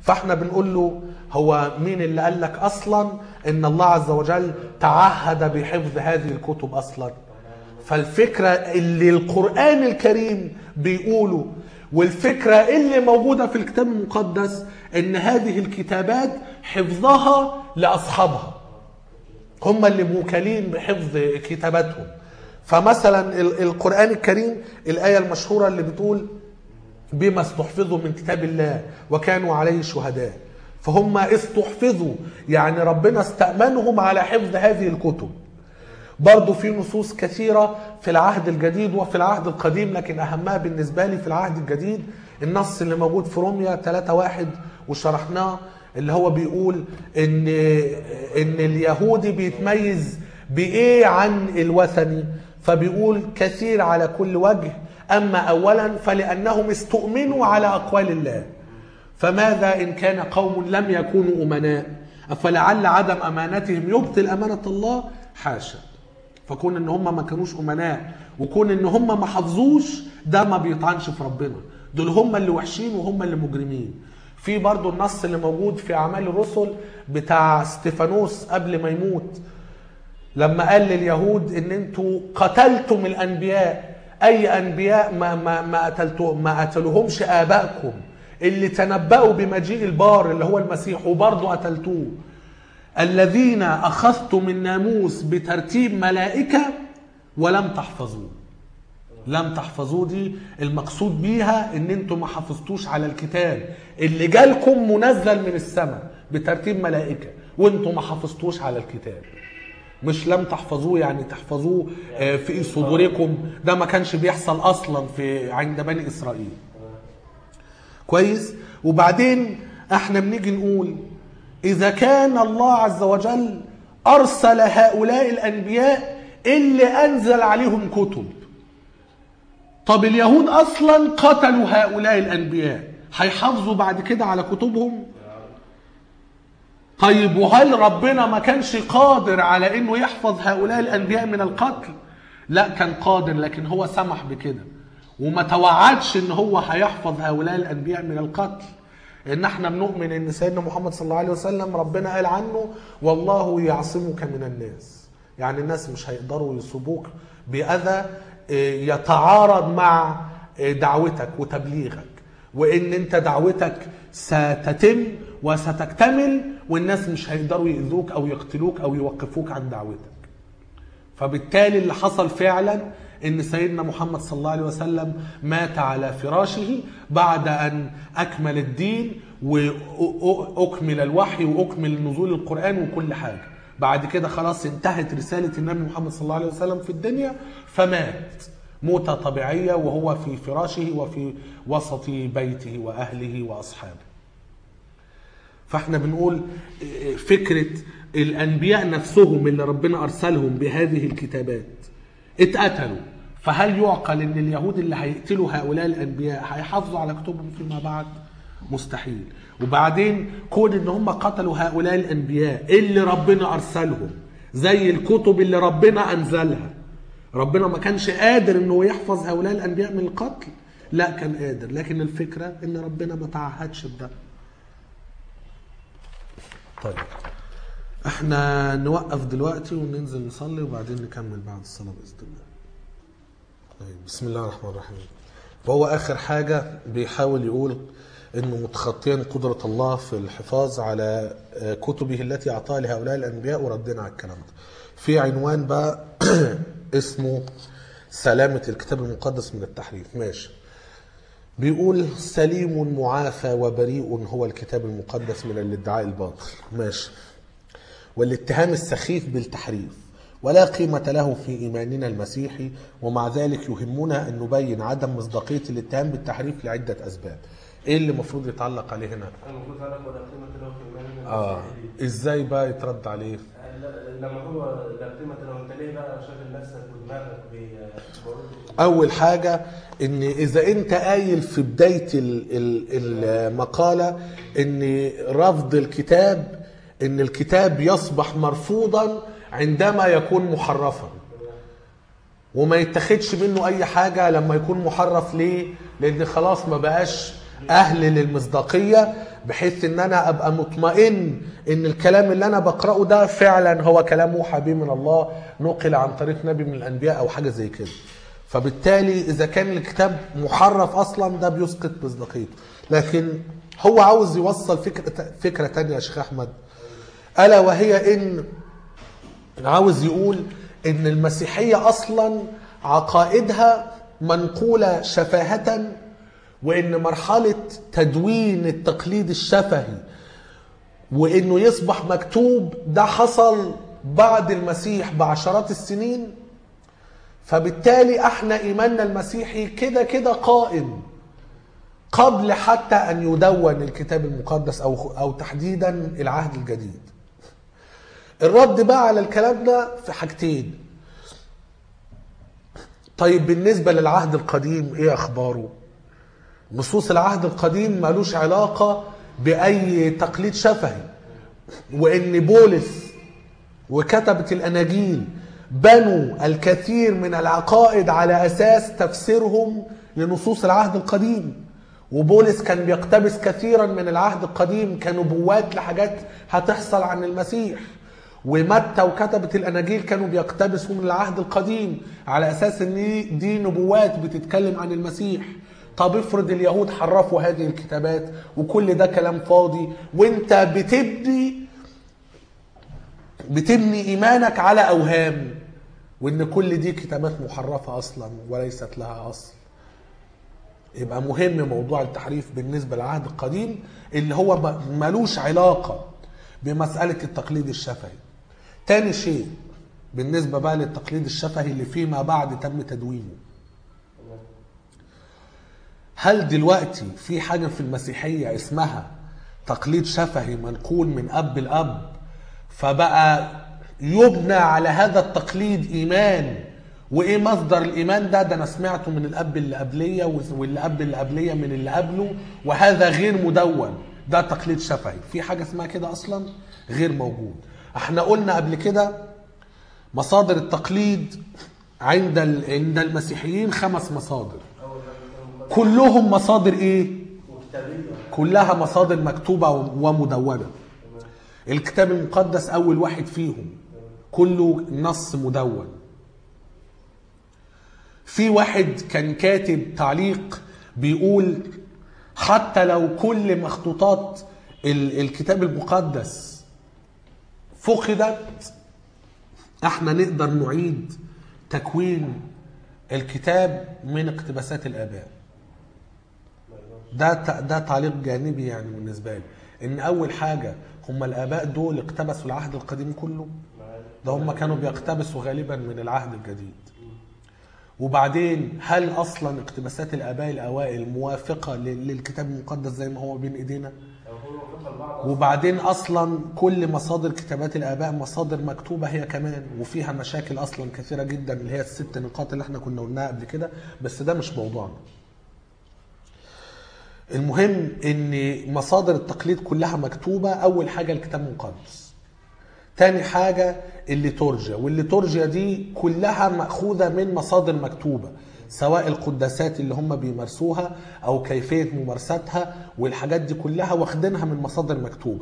A: فاحنا بنقول له هو مين اللي قال لك اصلا ان الله عز وجل تعهد بحفظ هذه الكتب اصلا؟ فالفكرة اللي القرآن الكريم بيقوله والفكرة اللي موجودة في الكتاب المقدس ان هذه الكتابات حفظها لأصحابها، هم اللي موكلين بحفظ كتاباتهم. فمثلا القرآن الكريم الآية المشهورة اللي بتقول بما استحفظوا من كتاب الله وكانوا عليه شهداء، فهم استحفظوا يعني ربنا استأمنهم على حفظ هذه الكتب. برضو في نصوص كثيرة في العهد الجديد وفي العهد القديم، لكن أهمها بالنسبة لي في العهد الجديد النص اللي موجود في روميا ثلاثة واحد وشرحناه، اللي هو بيقول إن إن اليهودي بيتميز بإيه عن الوثني، فبيقول كثير على كل وجه، أما أولا فلأنهم استؤمنوا على أقوال الله، فماذا إن كان قوم لم يكونوا أمناء أفلعل عدم أمانتهم يبطل أمانة الله؟ حاشا. فكون ان هم ما كانوش امناء وكون ان هم ما حافظوش ده ما بيطعنش في ربنا، دول هم اللي وحشين وهم اللي مجرمين. في برضو النص اللي موجود في اعمال الرسل بتاع استفانوس قبل ما يموت، لما قال لليهود ان انتوا قتلتم الانبياء، اي انبياء ما ما ما قتلتوا ما قتلوهمش ابائكم اللي تنبأوا بمجيء البار اللي هو المسيح وبرضو قتلتوه، الذين أخذتم الناموس بترتيب ملائكة ولم تحفظوه. لم تحفظوه دي المقصود بيها ان انتم ما حفظتوش على الكتاب اللي جالكم منزل من السماء بترتيب ملائكة وانتم ما حفظتوش على الكتاب. مش لم تحفظوه يعني تحفظوه في صدوركم، ده ما كانش بيحصل اصلا في عند بني اسرائيل. كويس. وبعدين احنا بنيجي نقول إذا كان الله عز وجل أرسل هؤلاء الأنبياء اللي أنزل عليهم كتب، طب اليهود أصلا قتلوا هؤلاء الأنبياء، هيحافظوا بعد كده على كتبهم؟ طيب وهل ربنا ما كانش قادر على إنه يحفظ هؤلاء الأنبياء من القتل؟ لا كان قادر، لكن هو سمح بكده وما توعدش إن هو هيحفظ هؤلاء الأنبياء من القتل. ان احنا بنؤمن ان سيدنا محمد صلى الله عليه وسلم ربنا قال عنه والله يعصمك من الناس، يعني الناس مش هيقدروا يصيبوك بأذى يتعارض مع دعوتك وتبليغك، وان انت دعوتك ستتم وستكتمل والناس مش هيقدروا يؤذوك او يقتلوك او يوقفوك عن دعوتك. فبالتالي اللي حصل فعلا ان سيدنا محمد صلى الله عليه وسلم مات على فراشه بعد ان اكمل الدين واكمل الوحي واكمل نزول القرآن وكل حاجة. بعد كده خلاص انتهت رسالة النبي محمد صلى الله عليه وسلم في الدنيا، فمات موتة طبيعية وهو في فراشه وفي وسط بيته واهله واصحابه. فاحنا بنقول فكرة الانبياء نفسهم اللي ربنا ارسلهم بهذه الكتابات اتقتلوا، فهل يعقل ان اليهود اللي هيقتلوا هؤلاء الانبياء هيحافظوا على كتبهم فيما بعد؟ مستحيل. وبعدين كون ان هم قتلوا هؤلاء الانبياء اللي ربنا ارسلهم زي الكتب اللي ربنا انزلها، ربنا ما كانش قادر انه يحفظ هؤلاء الانبياء من القتل؟ لا كان قادر، لكن الفكرة ان ربنا ما تعهدش بده. طيب احنا نوقف دلوقتي وننزل نصلي وبعدين نكمل بعد الصلاة بإذن الله. طيب بسم الله الرحمن الرحيم. وهو آخر حاجة بيحاول يقول انه متخطيا قدرة الله في الحفاظ على كتبه التي اعطاها لهؤلاء الانبياء وردنا على الكلام ده. في عنوان بقى اسمه سلامة الكتاب المقدس من التحريف. ماشي. بيقول سليم معافى وبريء هو الكتاب المقدس من الادعاء الباطل. ماشي. والاتهام السخيف بالتحريف، ولا قيمة له في إيماننا المسيحي، ومع ذلك يهمنا أن نبين عدم مصداقية الاتهام بالتحريف لعدة أسباب. إيه اللي المفروض يتعلق عليه هنا؟
B: المفروض يتعلق ولا قيمة له في إيماننا
A: آه. إزاي بقى يترد عليه؟
B: لما هو لا قيمة له، أنت ليه بقى شاغل نفسك ودماغك ب
A: أول حاجة إن إذا أنت قايل في بداية المقالة إن رفض الكتاب، إن الكتاب يصبح مرفوضا عندما يكون محرفا وما يتخدش منه أي حاجة لما يكون محرف. ليه؟ لأن خلاص ما بقاش اهل للمصداقيه، بحيث ان انا ابقى مطمئن ان الكلام اللي انا بقراه ده فعلا هو كلام موحى به من الله، نقل عن طريق نبي من الانبياء او حاجه زي كده. فبالتالي اذا كان الكتاب محرف اصلا ده بيسقط مصداقيته. لكن هو عاوز يوصل فكره فكره تانية يا شيخ احمد، الا وهي ان عاوز يقول ان المسيحيه اصلا عقائدها منقوله شفاهه، وان مرحله تدوين التقليد الشفهي وانه يصبح مكتوب ده حصل بعد المسيح بعشرات السنين. فبالتالي احنا ايماننا المسيحي كده كده قائم قبل حتى ان يدون الكتاب المقدس او او تحديدا العهد الجديد. الرد بقى على الكلام ده في حاجتين. طيب بالنسبه للعهد القديم ايه اخباره؟ نصوص العهد القديم مالوش علاقه باي تقليد شفهي، وان بولس وكتبة الاناجيل بنوا الكثير من العقائد على اساس تفسيرهم لنصوص العهد القديم. وبولس كان بيقتبس كثيرا من العهد القديم كنبوات لحاجات هتحصل عن المسيح، ومتى وكتبة الاناجيل كانوا بيقتبسوا من العهد القديم على اساس ان دي نبوات بتتكلم عن المسيح. طب افرض اليهود حرفوا هذه الكتابات وكل ده كلام فاضي، وانت بتبني بتبني ايمانك على اوهام وان كل دي كتابات محرفة اصلا وليست لها اصل. يبقى مهم موضوع التحريف بالنسبة للعهد القديم اللي هو ملوش علاقة بمسألة التقليد الشفهي. تاني شيء بالنسبة بقى للتقليد الشفهي اللي فيما بعد تم تدوينه، هل دلوقتي في حاجة في المسيحية اسمها تقليد شفهي منقول من أب الأب فبقى يبنى على هذا التقليد إيمان؟ وإيه مصدر الإيمان ده؟ ده أنا سمعته من الأب اللي قبلية والأب اللي قبلية من اللي قبله، وهذا غير مدون، ده تقليد شفهي. في حاجة اسمها كده أصلا؟ غير موجود. احنا قلنا قبل كده مصادر التقليد عند عند المسيحيين خمس مصادر، كلهم مصادر ايه؟ كلها مصادر مكتوبة ومدونة. الكتاب المقدس اول واحد فيهم كله نص مدون. في واحد كان كاتب تعليق بيقول حتى لو كل مخطوطات الكتاب المقدس فقدت احنا نقدر نعيد تكوين الكتاب من اقتباسات الآباء. ده ده تعليق جانبي يعني بالنسبه لي، ان اول حاجه هم الاباء دول اقتبسوا العهد القديم كله، ده هم كانوا بيقتبسوا غالبا من العهد الجديد. وبعدين هل اصلا اقتباسات الاباء الاوائل موافقه للكتاب المقدس زي ما هو بين ايدينا؟ وبعدين اصلا كل مصادر كتابات الاباء مصادر مكتوبه هي كمان، وفيها مشاكل اصلا كثيره جدا اللي هي الست نقاط اللي احنا كنا قلناها قبل كده، بس ده مش موضوعنا. المهم ان مصادر التقليد كلها مكتوبة. اول حاجة الكتاب المقدس، تاني حاجة الليتورجيا، والليتورجيا دي كلها مأخوذة من مصادر مكتوبة، سواء القداسات اللي هم بيمارسوها او كيفية ممارستها، والحاجات دي كلها واخدينها من مصادر مكتوبة.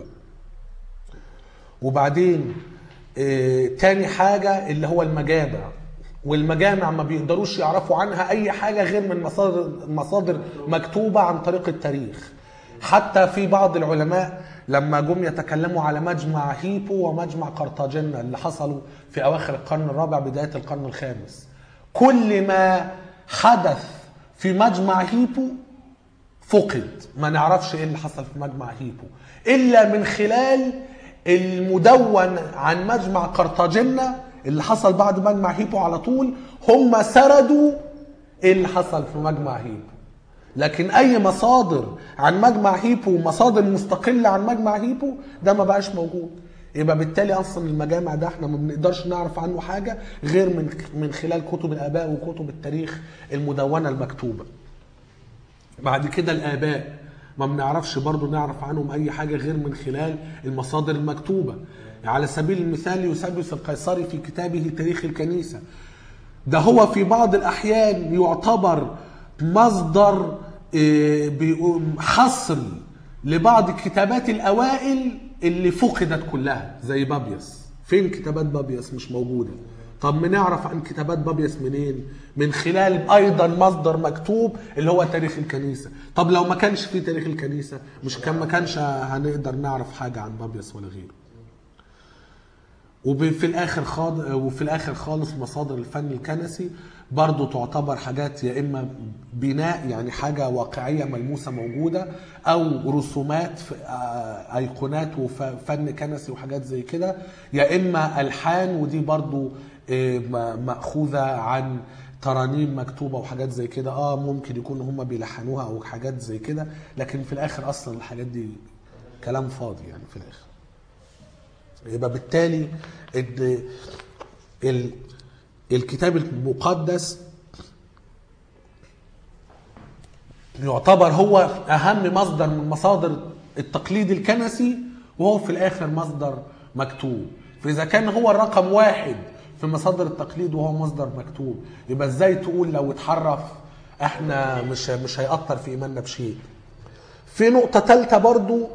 A: وبعدين اه تاني حاجة اللي هو المجامع، والمجامع ما بيقدروش يعرفوا عنها اي حاجة غير من مصادر مصادر مكتوبة عن طريق التاريخ. حتى في بعض العلماء لما جم يتكلموا على مجمع هيبو ومجمع قرطاجنة اللي حصلوا في اواخر القرن الرابع بداية القرن الخامس، كل ما حدث في مجمع هيبو فقد، ما نعرفش ايه اللي حصل في مجمع هيبو الا من خلال المدون عن مجمع قرطاجنة اللي حصل بعد مجمع هيبو على طول. هم سردوا ايه اللي حصل في مجمع هيبو، لكن اي مصادر عن مجمع هيبو مصادر مستقلة عن مجمع هيبو ده ما بقاش موجود. يبقى بالتالي اصلا المجامع ده احنا ما بنقدرش نعرف عنه حاجة غير من من خلال كتب الاباء وكتب التاريخ المدونة المكتوبة. بعد كده الاباء ما بنعرفش برضو نعرف عنهم اي حاجة غير من خلال المصادر المكتوبة. على سبيل المثال يوسابيوس القيصري في كتابه تاريخ الكنيسة، ده هو في بعض الأحيان يعتبر مصدر إيه بيقوم حصر لبعض الكتابات الاوائل اللي فقدت كلها زي بابيس. فين كتابات بابيس؟ مش موجوده. طب بنعرف عن كتابات بابيس منين؟ من خلال ايضا مصدر مكتوب اللي هو تاريخ الكنيسه. طب لو ما كانش في تاريخ الكنيسه مش كان ما كانش هنقدر نعرف حاجه عن بابيس ولا غيره. وفي الاخر خالص وفي الاخر خالص مصادر الفن الكنسي برضو تعتبر حاجات يا اما بناء، يعني حاجه واقعيه ملموسه موجوده، او رسومات ايقونات وفن كنسي وحاجات زي كده، يا اما الحان ودي برضو ماخوذه عن ترانيم مكتوبه وحاجات زي كده. اه ممكن يكون هم بيلحنوها او حاجات زي كده، لكن في الاخر اصلا الحاجات دي كلام فاضي يعني في الاخر. يبقى بالتالي ال الكتاب المقدس يعتبر هو اهم مصدر من مصادر التقليد الكنسي، وهو في الاخر مصدر مكتوب. فاذا كان هو الرقم واحد في مصادر التقليد وهو مصدر مكتوب، يبقى ازاي تقول لو اتحرف احنا مش مش هيأثر في ايماننا بشيء؟ في نقطة ثالثة برضو،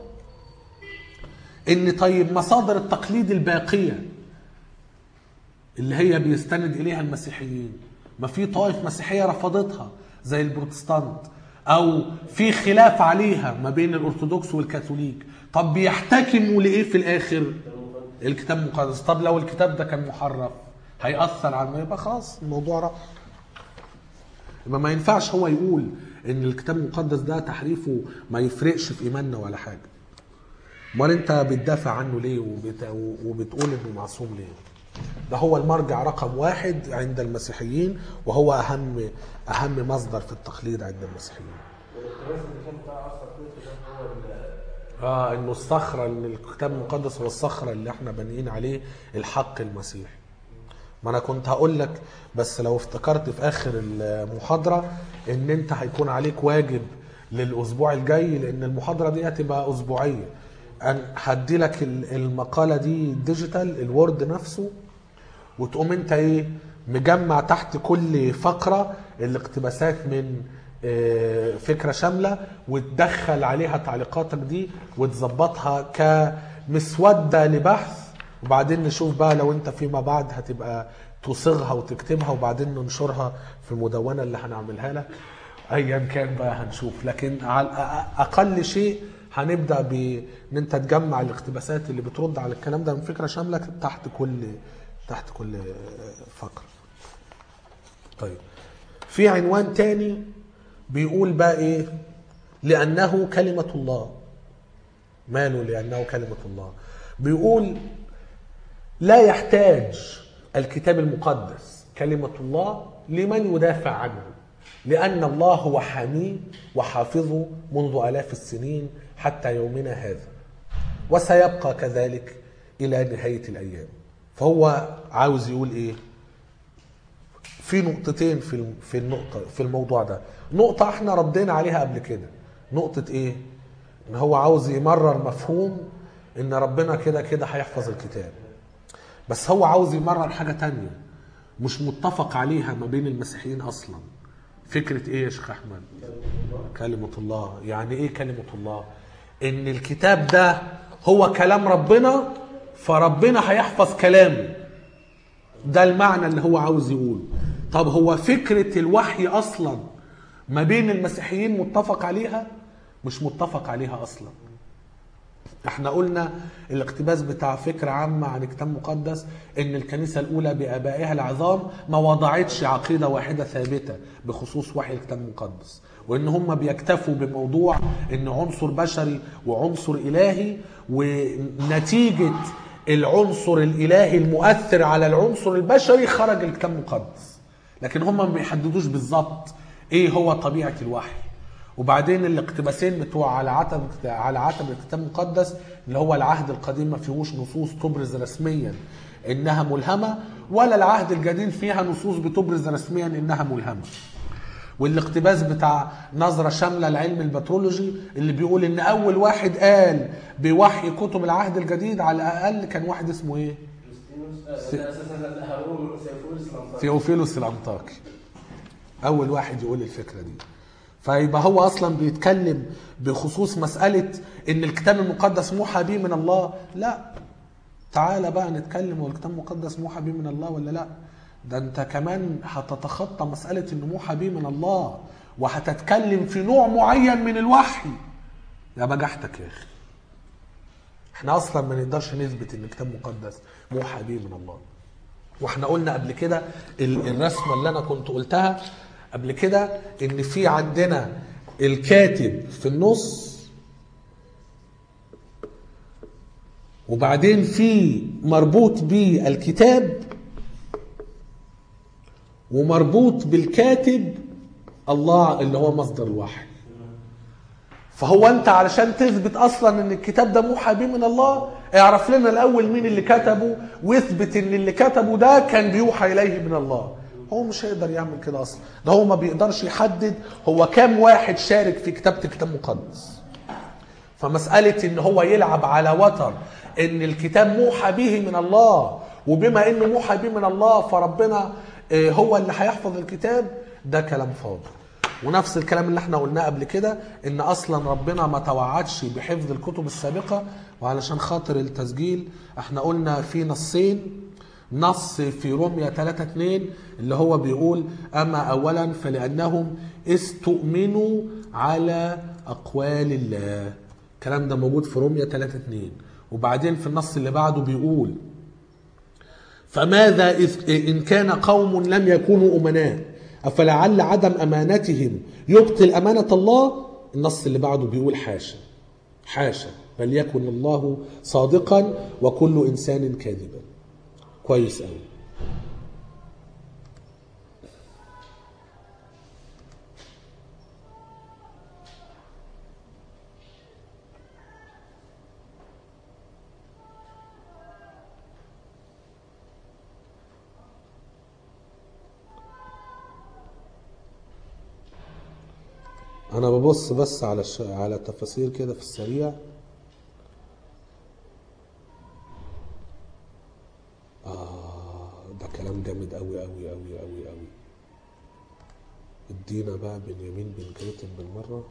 A: ان طيب مصادر التقليد الباقية اللي هي بيستند اليها المسيحيين، ما في طائف مسيحية رفضتها زي البروتستانت، او في خلاف عليها ما بين الارثوذكس والكاثوليك. طب بيحتكموا لايه في الاخر؟ الكتاب المقدس. طب لو الكتاب ده كان محرف هيأثر على، يبقى خلاص الموضوع راح. يبقى ما ينفعش هو يقول ان الكتاب المقدس ده تحريفه ما يفرقش في ايماننا ولا حاجه. امال انت بتدافع عنه ليه وبت... وبتقول انه معصوم ليه؟ ده هو المرجع رقم واحد عند المسيحيين، وهو اهم اهم مصدر في التقليد عند المسيحيين. اه انه الصخره، ان الكتاب المقدس هو الصخره اللي احنا بانيين عليه الحق المسيحي. ما انا كنت هقول لك، بس لو افتكرت في اخر المحاضره ان انت هيكون عليك واجب للاسبوع الجاي، لان المحاضره دي هتبقى اسبوعيه. انا هدي لك المقاله دي ديجيتال الوورد نفسه، وتقوم انت ايه مجمع تحت كل فقره الاقتباسات من فكره شامله، وتدخل عليها تعليقاتك دي وتظبطها كمسوده لبحث. وبعدين نشوف بقى لو انت فيما بعد هتبقى تصيغها وتكتبها، وبعدين ننشرها في المدونه اللي هنعملها لك ايا كان بقى هنشوف. لكن على اقل شيء هنبدا بان انت تجمع الاقتباسات اللي بترد على الكلام ده من فكره شامله تحت كل تحت كل فقره. طيب في عنوان تاني بيقول بقى ايه؟ لانه كلمه الله. ماله لانه كلمه الله؟ بيقول لا يحتاج الكتاب المقدس كلمه الله لمن يدافع عنه، لأن الله هو حاميه وحافظه منذ آلاف السنين حتى يومنا هذا، وسيبقى كذلك إلى نهاية الأيام. فهو عاوز يقول إيه؟ في نقطتين في في النقطة في الموضوع ده. نقطة احنا ردينا عليها قبل كده. نقطة إيه؟ إن هو عاوز يمرر مفهوم إن ربنا كده كده هيحفظ الكتاب. بس هو عاوز يمرر حاجة تانية مش متفق عليها ما بين المسيحيين أصلاً. فكرة ايه يا شيخ احمد؟ كلمة الله. يعني ايه كلمة الله؟ ان الكتاب ده هو كلام ربنا، فربنا هيحفظ كلامه. ده المعنى اللي هو عاوز يقوله. طب هو فكرة الوحي اصلا ما بين المسيحيين متفق عليها؟ مش متفق عليها اصلا. احنا قلنا الاقتباس بتاع فكرة عامة عن الكتاب المقدس ان الكنيسة الاولى بابائها العظام ما وضعتش عقيدة واحدة ثابتة بخصوص وحي الكتاب المقدس، وان هم بيكتفوا بموضوع ان عنصر بشري وعنصر الهي، ونتيجة العنصر الالهي المؤثر على العنصر البشري خرج الكتاب المقدس. لكن هم ما بيحددوش بالظبط ايه هو طبيعة الوحي. وبعدين الاقتباسين بتوع على عتب على عتب الكتاب المقدس اللي هو العهد القديم ما فيهوش نصوص تبرز رسميا انها ملهمه، ولا العهد الجديد فيها نصوص بتبرز رسميا انها ملهمه. والاقتباس بتاع نظره شامله لعلم البترولوجي اللي بيقول ان اول واحد قال بوحي كتب العهد الجديد على الاقل كان واحد اسمه ايه؟ ثيوفيلوس الانطاكي. اول واحد يقول الفكره دي. فيبقى هو اصلا بيتكلم بخصوص مسألة ان الكتاب المقدس موحى به من الله؟ لا. تعالى بقى نتكلم هو الكتاب المقدس موحى به من الله ولا لا. ده انت كمان هتتخطى مسألة انه موحى به من الله وهتتكلم في نوع معين من الوحي. يا بجحتك يا اخي. احنا اصلا ما نقدرش نثبت ان الكتاب المقدس موحى به من الله. واحنا قلنا قبل كده الرسمة اللي انا كنت قلتها قبل كده ان في عندنا الكاتب في النص، وبعدين في مربوط بالكتاب ومربوط بالكاتب الله اللي هو مصدر الوحي. فهو انت علشان تثبت اصلا ان الكتاب ده موحى به من الله اعرف لنا الاول مين اللي كتبه واثبت ان اللي كتبه ده كان بيوحى اليه من الله. هو مش هيقدر يعمل كده اصلا. ده هو ما بيقدرش يحدد هو كام واحد شارك في كتابة الكتاب المقدس. فمسألة ان هو يلعب على وتر ان الكتاب موحى به من الله، وبما انه موحى به من الله فربنا هو اللي هيحفظ الكتاب، ده كلام فاضي. ونفس الكلام اللي احنا قلناه قبل كده ان اصلا ربنا ما توعدش بحفظ الكتب السابقة. وعلشان خاطر التسجيل احنا قلنا في نصين، نص في رومية ثلاثة اثنين اللي هو بيقول اما اولا فلانهم استؤمنوا على اقوال الله. الكلام ده موجود في رومية ثلاثة اثنين. وبعدين في النص اللي بعده بيقول فماذا إن كان قوم لم يكونوا أمناء أفلعل عدم أمانتهم يبطل أمانة الله؟ النص اللي بعده بيقول حاشا حاشا بل يكن الله صادقا وكل إنسان كاذبا. كويس أوي. انا ببص بس على الش... على التفاسير كده في السريع. اه ده كلام جامد قوي قوي قوي قوي قوي. ادينا بقى بنيامين بن جريتن بالمره.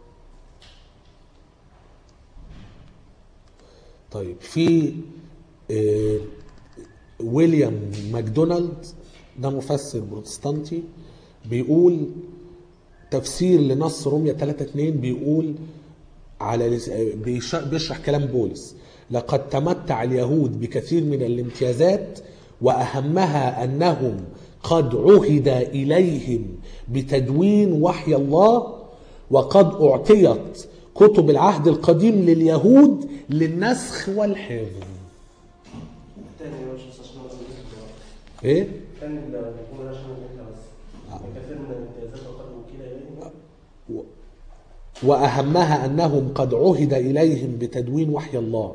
A: طيب في آه ويليام ماكدونالد ده مفسر بروتستانتي بيقول تفسير لنص رومية ثلاثة اثنين بيقول على بيشرح كلام بولس لقد تمتع اليهود بكثير من الامتيازات وأهمها أنهم قد عهد إليهم بتدوين وحي الله وقد أعطيت كتب العهد القديم لليهود للنسخ والحفظ. ايه؟ وأهمها أنهم قد عهد إليهم بتدوين وحي الله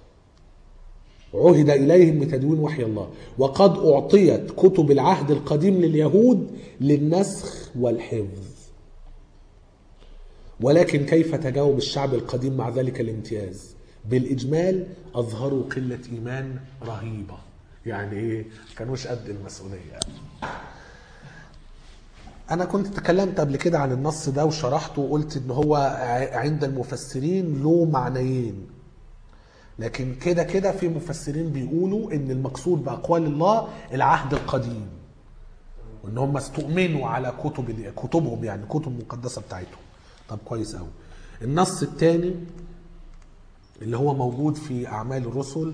A: عهد إليهم بتدوين وحي الله وقد أعطيت كتب العهد القديم لليهود للنسخ والحفظ. ولكن كيف تجاوب الشعب القديم مع ذلك الامتياز؟ بالإجمال أظهروا قلة إيمان رهيبة. يعني إيه؟ كانوش قد المسؤولية. أنا كنت تكلمت قبل كده عن النص ده وشرحته وقلت إن هو عند المفسرين له معنيين، لكن كده كده في مفسرين بيقولوا إن المقصود بأقوال الله العهد القديم، وإن هم استؤمنوا على كتب كتبهم يعني كتب المقدسة بتاعتهم. طب كويس أوي. النص الثاني اللي هو موجود في أعمال الرسل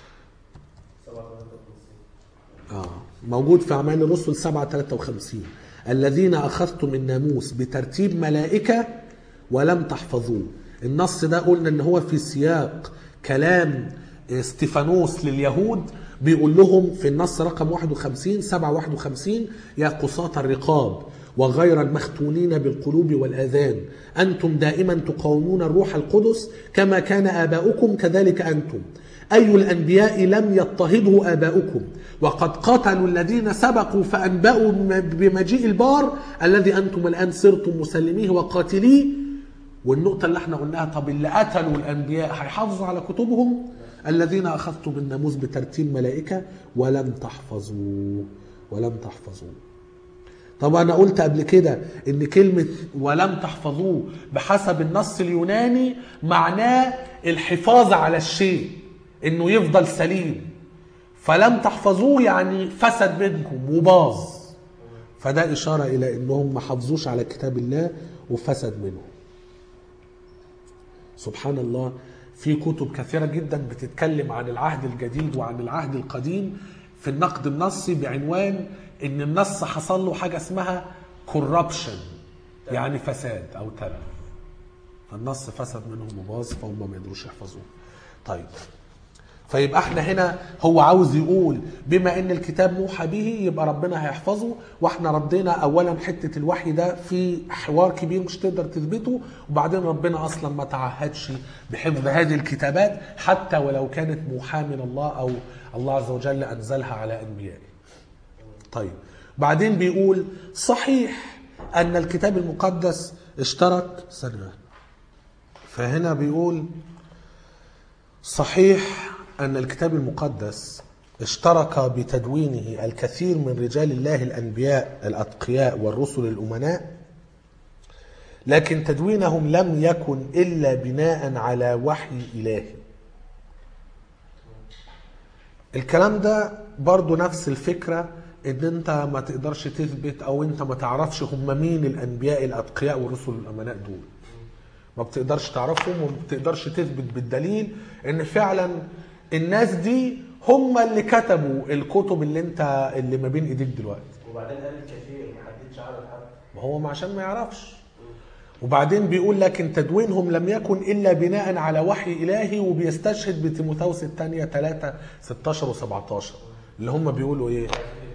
A: آه موجود في أعمال الرسل سبعة ثلاثة وخمسين الذين أخذتم الناموس بترتيب ملائكة ولم تحفظوه. النص ده قلنا ان هو في سياق كلام استيفانوس لليهود، بيقول لهم في النص رقم واحد وخمسين سبعة واحد وخمسين يا قصاة الرقاب وغير المختونين بالقلوب والآذان أنتم دائما تقاومون الروح القدس كما كان آباؤكم كذلك أنتم. أي الأنبياء لم يضطهده آباؤكم وقد قتلوا الذين سبقوا فأنبأوا بمجيء البار الذي أنتم الآن صرتم مسلميه وقاتليه. والنقطة اللي احنا قلناها طب اللي قتلوا الأنبياء هيحافظوا على كتبهم؟ الذين أخذتم بالناموس بترتيب ملائكة ولم تحفظوا ولم تحفظوا. طب انا قلت قبل كده ان كلمة ولم تحفظوه بحسب النص اليوناني معناه الحفاظ على الشيء، انه يفضل سليم. فلم تحفظوه يعني فسد منكم وباظ، فده اشارة الى انهم ما حافظوش على كتاب الله وفسد منهم. سبحان الله، في كتب كثيرة جدا بتتكلم عن العهد الجديد وعن العهد القديم في النقد النصي بعنوان ان النص حصل له حاجة اسمها corruption، يعني فساد او تلف، فالنص فسد منهم وباظ فهم ما يقدروش يحفظوه. طيب، فيبقى احنا هنا هو عاوز يقول بما ان الكتاب موحى به يبقى ربنا هيحفظه، واحنا ردينا اولا حتة الوحي ده في حوار كبير مش تقدر تثبته، وبعدين ربنا اصلا ما تعهدش بحفظ هذه الكتابات حتى ولو كانت موحى من الله او الله عز وجل انزلها على انبيائه. طيب، بعدين بيقول صحيح ان الكتاب المقدس اشترك سنة، فهنا بيقول صحيح أن الكتاب المقدس اشترك بتدوينه الكثير من رجال الله الأنبياء الأتقياء والرسل الأمناء، لكن تدوينهم لم يكن إلا بناء على وحي إلهي. الكلام ده برضو نفس الفكرة، ان انت ما تقدرش تثبت او انت ما تعرفش هم مين الأنبياء الأتقياء والرسل الأمناء دول، ما بتقدرش تعرفهم وما بتقدرش تثبت بالدليل ان فعلا الناس دي هم اللي كتبوا الكتب اللي انت اللي ما بين ايديك دلوقتي.
B: وبعدين قال الكثير ما حدش عارف حد،
A: ما هو عشان ما يعرفش. وبعدين بيقول لكن تدوينهم لم يكن الا بناء على وحي الهي، وبيستشهد بتيموثاوس الثانيه ثلاثة ستاشر وسبعتاشر اللي هم بيقولوا ايه؟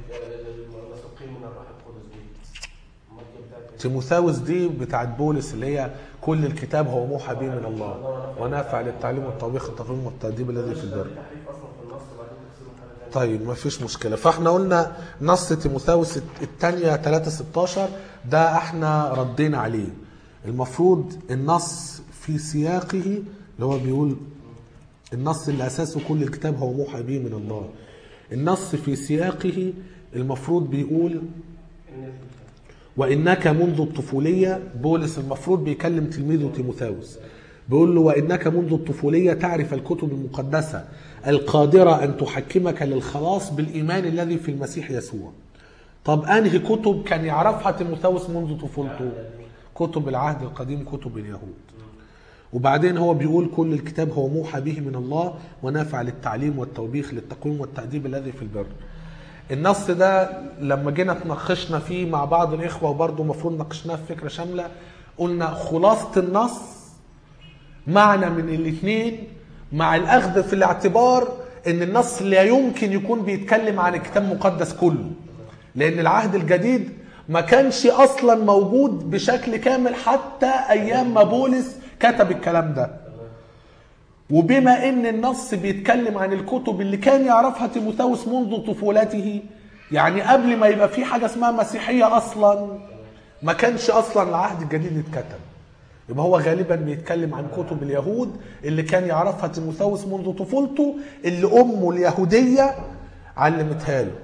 A: تيموثاوس دي بتاعت بولس اللي هي كل الكتاب هو موحى به من الله ونافع للتعليم والتوبيخ والتفهيم والتأديب الذي في البر. طيب ما فيش مشكلة. فاحنا قلنا نص تيموثاوس الثانية ثلاثة ستاشر ده احنا ردينا عليه. المفروض النص في سياقه اللي هو بيقول النص اللي أساسه كل الكتاب هو موحى به من الله، النص في سياقه المفروض بيقول وإنك منذ الطفولية. بولس المفروض بيكلم تلميذه تيموثاوس بيقول له وإنك منذ الطفولية تعرف الكتب المقدسة القادرة أن تحكمك للخلاص بالإيمان الذي في المسيح يسوع. طب أنهي كتب كان يعرفها تيموثاوس منذ طفولته؟ كتب العهد القديم، كتب اليهود. وبعدين هو بيقول كل الكتاب هو موحى به من الله ونافع للتعليم والتوبيخ للتقويم والتأديب الذي في البر. النص ده لما جينا تناقشنا فيه مع بعض الإخوة وبرضه مفروض ناقشناه في فكرة شاملة، قلنا خلاصة النص معنى من الاثنين مع الأخذ في الاعتبار ان النص لا يمكن يكون بيتكلم عن الكتاب المقدس كله، لأن العهد الجديد ما كانش أصلا موجود بشكل كامل حتى أيام ما بولس كتب الكلام ده. وبما ان النص بيتكلم عن الكتب اللي كان يعرفها تيموثاوس منذ طفولته، يعني قبل ما يبقى في حاجة اسمها مسيحية اصلا ما كانش اصلا العهد الجديد اتكتب، يبقى هو غالبا بيتكلم عن كتب اليهود اللي كان يعرفها تيموثاوس منذ طفولته اللي امه اليهودية علمتها له.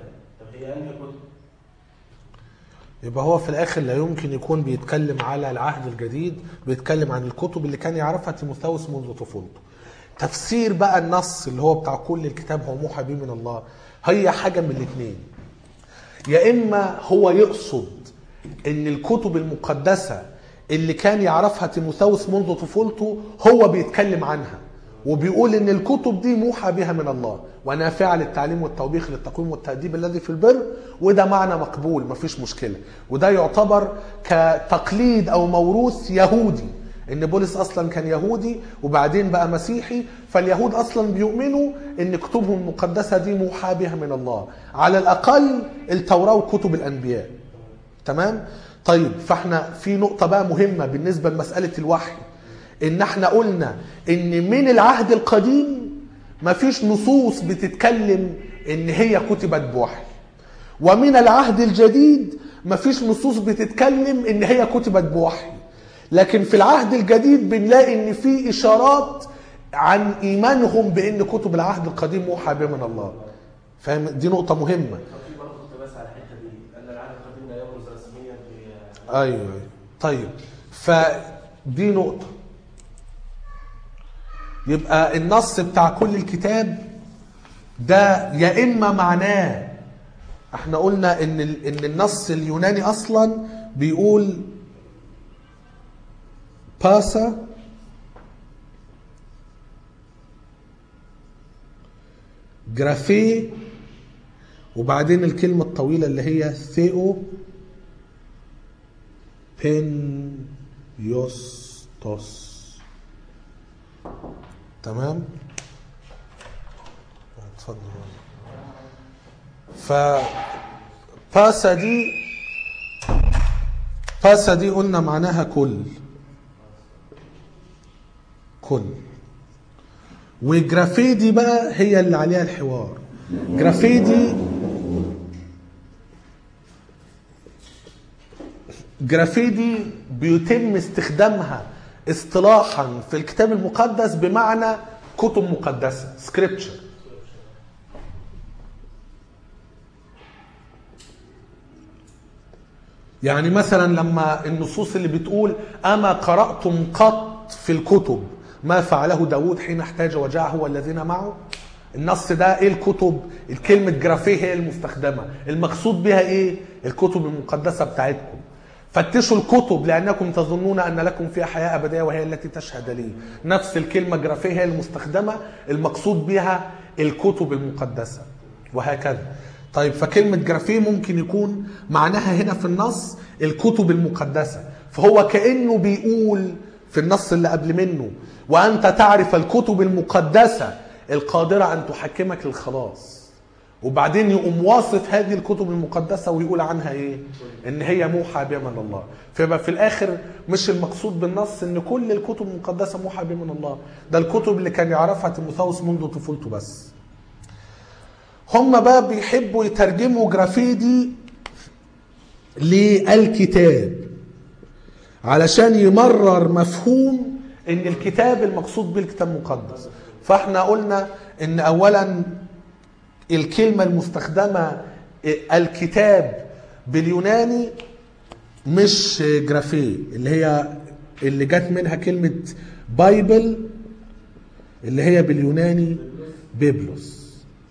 A: يبقى هو في الاخر لا يمكن يكون بيتكلم على العهد الجديد، بيتكلم عن الكتب اللي كان يعرفها تيموثاوس منذ طفولته. تفسير بقى النص اللي هو بتاع كل الكتاب هو موحى به من الله هي حاجة من الاثنين، يا اما هو يقصد ان الكتب المقدسة اللي كان يعرفها تيموثاوس منذ طفولته هو بيتكلم عنها وبيقول ان الكتب دي موحى بها من الله ونافعة للتعليم والتوبيخ للتقويم والتأديب الذي في البر، وده معنى مقبول مفيش مشكلة، وده يعتبر كتقليد او موروث يهودي، ان بولس اصلا كان يهودي وبعدين بقى مسيحي، فاليهود اصلا بيؤمنوا ان كتبهم المقدسة دي موحى بها من الله، على الاقل التوراة وكتب الانبياء. تمام؟ طيب، فاحنا في نقطة بقى مهمة بالنسبة لمسألة الوحي، ان احنا قلنا ان من العهد القديم مفيش نصوص بتتكلم ان هي كتبت بوحي، ومن العهد الجديد مفيش نصوص بتتكلم ان هي كتبت بوحي، لكن في العهد الجديد بنلاقي ان في اشارات عن ايمانهم بان كتب العهد القديم موحى بها من الله. فاهم؟ دي نقطة مهمة.
B: في برضه بس على الحته دي ان العهد القديم لا يبرز رسميا
A: ايوه ايوه. طيب فدي نقطة. يبقى النص بتاع كل الكتاب ده يا اما معناه، احنا قلنا ان ان النص اليوناني اصلا بيقول باسا جرافي وبعدين الكلمة الطويلة اللي هي ثيو بينيوستوس. تمام. اتفضل. ف باسا دي باسا دي قلنا معناها كل كل وجرافي دي بقى هي اللي عليها الحوار. جرافي دي جرافي دي بيتم استخدامها اصطلاحا في الكتاب المقدس بمعنى كتب مقدسة سكريبتشر. يعني مثلا لما النصوص اللي بتقول أما قرأتم قط في الكتب ما فعله داود حين احتاج وجاعه والذين معه، النص ده ايه الكتب؟ الكلمة جرافيه هي المستخدمة، المقصود بها ايه؟ الكتب المقدسة بتاعتكم. فتشوا الكتب لأنكم تظنون أن لكم فيها حياة أبدية وهي التي تشهد لي. نفس الكلمة جرافيه هي المستخدمة، المقصود بها الكتب المقدسة وهكذا. طيب فكلمة جرافيه ممكن يكون معناها هنا في النص الكتب المقدسة، فهو كأنه بيقول في النص اللي قبل منه وأنت تعرف الكتب المقدسة القادرة أن تحكمك للخلاص، وبعدين يقوم واصف هذه الكتب المقدسة ويقول عنها إيه؟ إن هي موحى بها من الله. فيبقى في الآخر مش المقصود بالنص إن كل الكتب المقدسة موحى بها من الله، ده الكتب اللي كان يعرفها تيموثاوس منذ طفولته بس. هم بقى بيحبوا يترجموا جرافيه دي للكتاب علشان يمرر مفهوم ان الكتاب المقصود بالكتاب المقدس. فاحنا قلنا ان اولا الكلمة المستخدمة الكتاب باليوناني مش جرافيه، اللي هي اللي جت منها كلمة بايبل اللي هي باليوناني بيبلوس.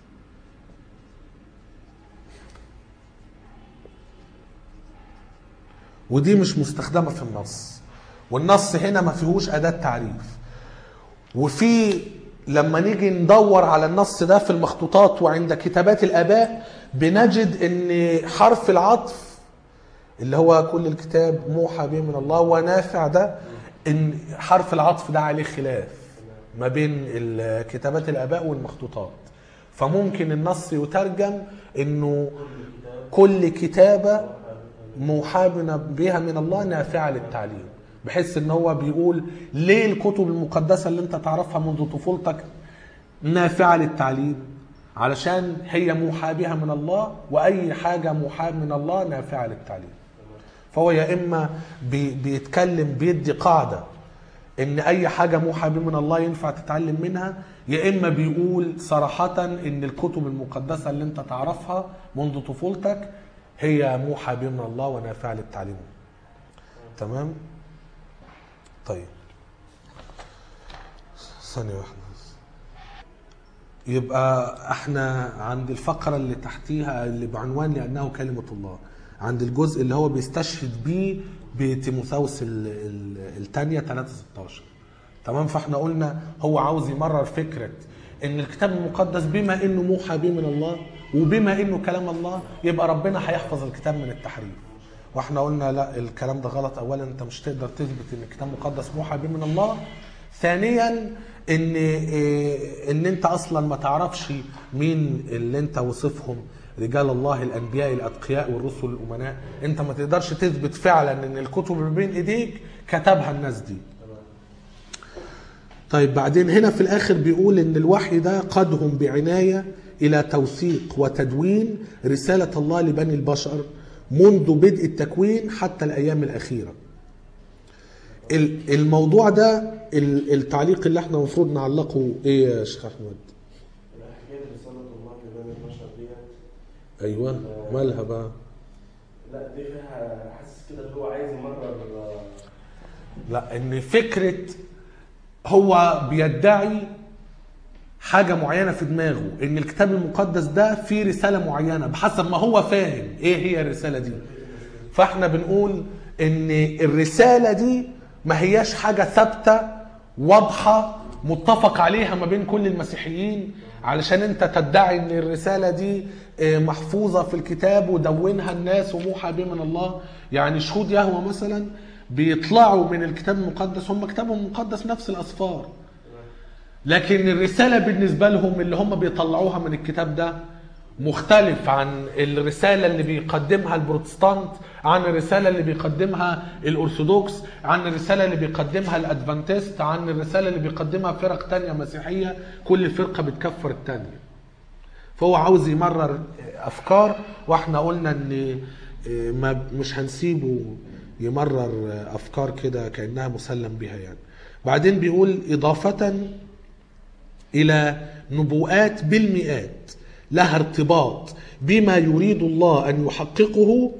A: ودي مش مستخدمة في النص، والنص هنا ما فيهوش أداة تعريف. وفي لما نيجي ندور على النص ده في المخطوطات وعند كتابات الآباء بنجد ان حرف العطف اللي هو كل الكتاب موحى به من الله ونافع، ده ان حرف العطف ده عليه خلاف ما بين كتابات الآباء والمخطوطات. فممكن النص يترجم انه كل كتابة موحى بها من الله نافعة للتعليم، بحيث ان هو بيقول ليه الكتب المقدسة اللي انت تعرفها منذ طفولتك نافعة للتعليم؟ علشان هي موحى بها من الله، واي حاجة موحى من الله نافعة للتعليم. فهو يا اما بي بيتكلم بيدي قاعدة ان اي حاجة موحى بها من الله ينفع تتعلم منها، يا اما بيقول صراحة ان الكتب المقدسة اللي انت تعرفها منذ طفولتك هي موحى بها من الله ونافعة للتعليم. تمام؟ طيب ثانية واحدة. يبقى احنا عند الفقرة اللي تحتيها اللي بعنوان لأنه كلمة الله، عند الجزء اللي هو بيستشهد بيه بتيموثاوس الثانية ثلاثة ستاشر. تمام؟ فاحنا قلنا هو عاوز يمرر فكرة ان الكتاب المقدس بما انه موحى به من الله وبما انه كلام الله يبقى ربنا هيحفظ الكتاب من التحريف. واحنا قلنا لا، الكلام ده غلط. اولا انت مش تقدر تثبت ان الكتاب المقدس موحى به من الله. ثانيا ان ان انت اصلا ما تعرفش مين اللي انت وصفهم رجال الله الانبياء الاتقياء والرسل الامناء. انت ما تقدرش تثبت فعلا ان الكتب اللي بين ايديك كتبها الناس دي. طيب بعدين هنا في الاخر بيقول ان الوحي ده قادهم بعناية الى توثيق وتدوين رسالة الله لبني البشر منذ بدء التكوين حتى الايام الاخيرة. الموضوع ده التعليق اللي احنا المفروض نعلقه ايه يا شيخ احمد؟
B: الحكايه رساله الله لبني البشر ديت.
A: ايوه مالها بقى؟
B: لا دي فيها حاسس كده اللي هو عايز يمرر.
A: لا، ان فكرة هو بيدعي حاجة معينة في دماغه، ان الكتاب المقدس ده فيه رسالة معينة بحسب ما هو فاهم ايه هي الرسالة دي. فاحنا بنقول ان الرسالة دي ما هياش حاجة ثابتة واضحة متفق عليها ما بين كل المسيحيين علشان انت تدعي ان الرسالة دي محفوظة في الكتاب ودونها الناس وموحى به من الله. يعني شهود يهوه مثلا بيطلعوا من الكتاب المقدس، هم كتابهم المقدس نفس الأسفار، لكن الرسالة بالنسبة لهم اللي هم بيطلعوها من الكتاب ده مختلف عن الرسالة اللي بيقدمها البروتستانت، عن الرسالة اللي بيقدمها الأرثوذكس، عن الرسالة اللي بيقدمها الأدفانتست، عن الرسالة اللي بيقدمها فرق تانية مسيحية. كل فرقة بتكفر التانية. فهو عاوز يمرر أفكار، واحنا قلنا ان ما مش هنسيبه يمرر أفكار كده كأنها مسلم بها يعني. بعدين بيقول إضافة إلى نبوءات بالمئات لها ارتباط بما يريد الله أن يحققه،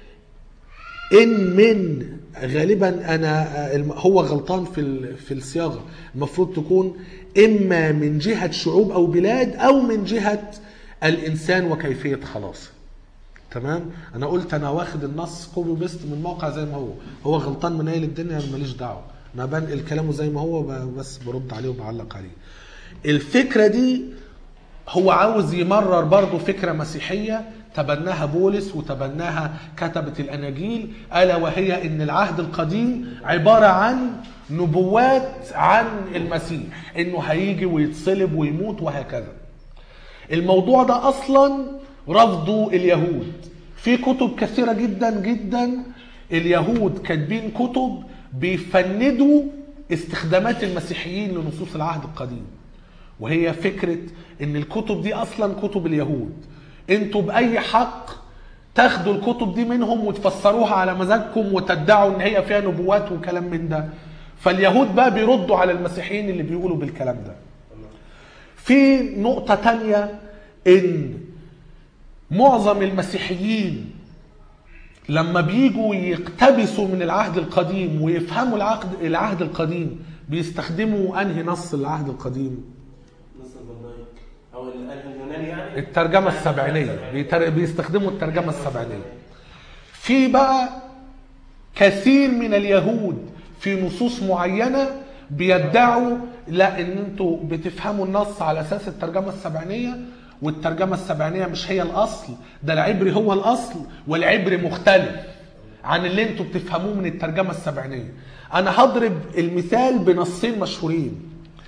A: إن من غالبا أنا هو غلطان في في الصياغة، المفروض تكون إما من جهة شعوب أو بلاد أو من جهة الإنسان وكيفية خلاصه. تمام؟ أنا قلت أنا واخد النص كوبي بيست من موقع زي ما هو، هو غلطان من أيل الدنيا ماليش دعوة، أنا بنقل كلامه زي ما هو بس برد عليه وبعلق عليه. الفكرة دي هو عاوز يمرر برضو فكرة مسيحية تبناها بولس وتبناها كتبة الأناجيل، ألا وهي إن العهد القديم عبارة عن نبوات عن المسيح، إنه هيجي ويتصلب ويموت وهكذا. الموضوع ده أصلا رفضوا اليهود في كتب كثيرة جدا جدا. اليهود كاتبين كتب بيفندوا استخدامات المسيحيين لنصوص العهد القديم، وهي فكرة ان الكتب دي اصلا كتب اليهود، انتوا باي حق تاخدوا الكتب دي منهم وتفسروها على مزاجكم وتدعوا ان هي فيها نبوات وكلام من ده. فاليهود بقى بيردوا على المسيحيين اللي بيقولوا بالكلام ده. في نقطة تانية، ان معظم المسيحيين لما بيجوا يقتبسوا من العهد القديم ويفهموا العهد العهد القديم بيستخدموا انهي نص العهد القديم؟
B: او اليوناني يعني
A: الترجمة السبعينية، بيستخدموا الترجمة السبعينية. في بقى كثير من اليهود في نصوص معينة بيدعوا لا ان انتوا بتفهموا النص على اساس الترجمة السبعينية، والترجمة السبعينية مش هي الاصل، ده العبري هو الاصل، والعبري مختلف عن اللي انتوا بتفهموه من الترجمة السبعينية. انا هضرب المثال بنصين مشهورين.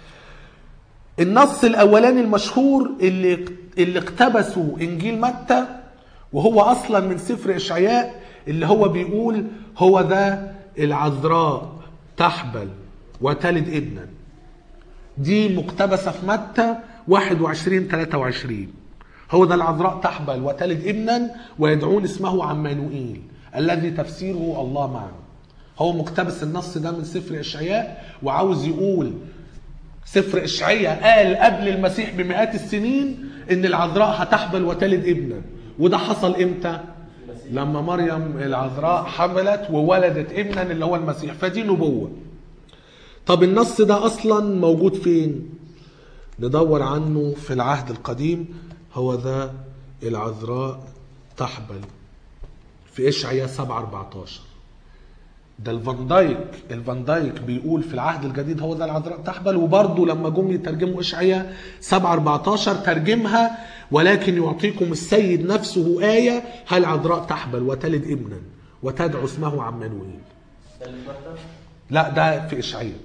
A: النص الاولاني المشهور اللي اللي اقتبسوا انجيل متى، وهو اصلا من سفر اشعياء، اللي هو بيقول هو ذا العذراء تحبل وتلد ابنا. دي مقتبسه في متى واحد وعشرين ثلاثة وعشرين. هو ذا العذراء تحبل وتلد ابنا ويدعون اسمه عمانوئيل الذي تفسيره الله معنا. هو مقتبس النص ده من سفر اشعياء، وعاوز يقول سفر اشعياء قال قبل المسيح بمئات السنين ان العذراء هتحبل وتلد ابنا، وده حصل امتى؟ لما مريم العذراء حملت وولدت ابنا اللي هو المسيح، فدي نبوة. طب النص ده اصلا موجود فين؟ ندور عنه في العهد القديم. هو ذا العذراء تحبل في اشعياء سبعة أربعتاشر. ده الفان دايك الفان دايك بيقول في العهد الجديد هو ذا العذراء تحبل، وبرضه لما جم يترجموا اشعياء سبعة أربعتاشر ترجمها ولكن يعطيكم السيد نفسه آية هل عذراء تحبل وتلد ابنا وتدعو اسمه عمانوئيل. لا ده في اشعياء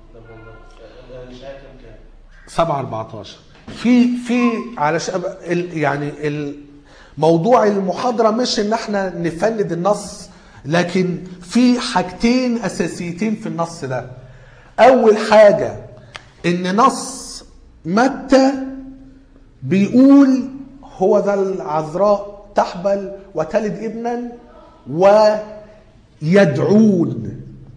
A: سبعة أربعتاشر. في في على يعني الموضوع المحاضرة مش ان احنا نفند النص، لكن في حاجتين اساسيتين في النص ده. اول حاجة ان نص متى بيقول هو ذا العذراء تحبل وتلد ابنا ويدعون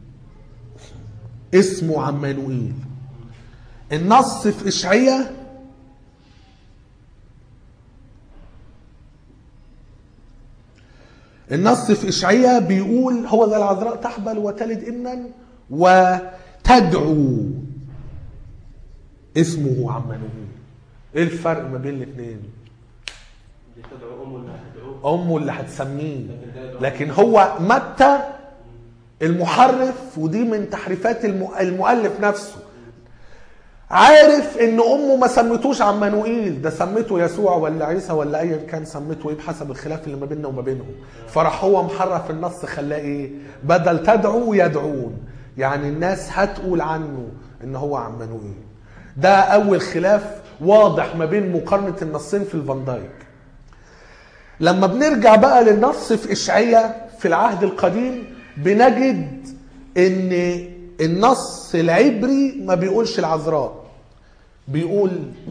A: اسمه عمانوئيل. النص في اشعياء النص في إشعياء بيقول هو ذا العذراء تحبل وتلد ابنا وتدعو اسمه عمانوئيل. ايه الفرق ما بين الاثنين؟
B: دي تدعو امه اللي هتدعوه،
A: امه اللي هتسميه، لكن هو متى المحرف، ودي من تحريفات المؤلف نفسه، عارف ان امه ما سميتوش عمانوئيل، ده سميته يسوع ولا عيسى ولا ايا كان سميته ايه بحسب الخلاف اللي ما بيننا وما بينهم. فراح هو محرف النص خلاه ايه؟ بدل تدعو يدعون، يعني الناس هتقول عنه ان هو عمانوئيل. ده اول خلاف واضح ما بين مقارنة النصين في الفان دايك. لما بنرجع بقى للنص في إشعياء في العهد القديم بنجد ان النص العبري ما بيقولش العذراء، بيقول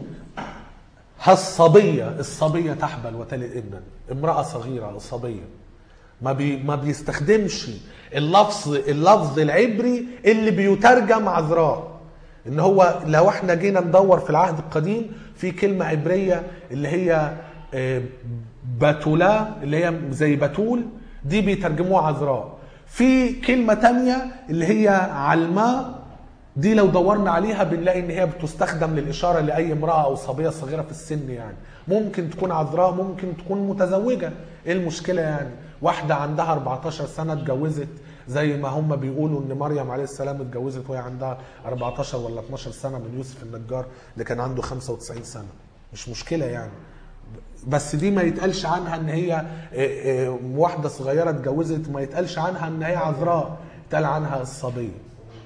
A: هالصبية، الصبية تحبل وتلد ابنا، امرأة صغيرة صبية. ما بي ما بيستخدمش اللفظ اللفظ العبري اللي بيترجم عذراء. ان هو لو احنا جينا ندور في العهد القديم في كلمة عبرية اللي هي بتولا، اللي هي زي بتول، دي بيترجموها عذراء. في كلمة تانية اللي هي علماء، دي لو دورنا عليها بنلاقي ان هي بتستخدم للإشارة لأي امرأة أو صبية صغيرة في السن، يعني ممكن تكون عذراء ممكن تكون متزوجة. ايه المشكلة يعني؟ واحدة عندها أربعتاشر سنة اتجوزت، زي ما هم بيقولوا ان مريم عليه السلام اتجوزت وهي عندها أربعتاشر ولا اتناشر سنة من يوسف النجار اللي كان عنده خمسة وتسعين سنة، مش مشكلة يعني. بس دي ما يتقالش عنها ان هي واحدة صغيرة اتجوزت، ما يتقالش عنها ان هي عذراء، يتقال عنها الصبية.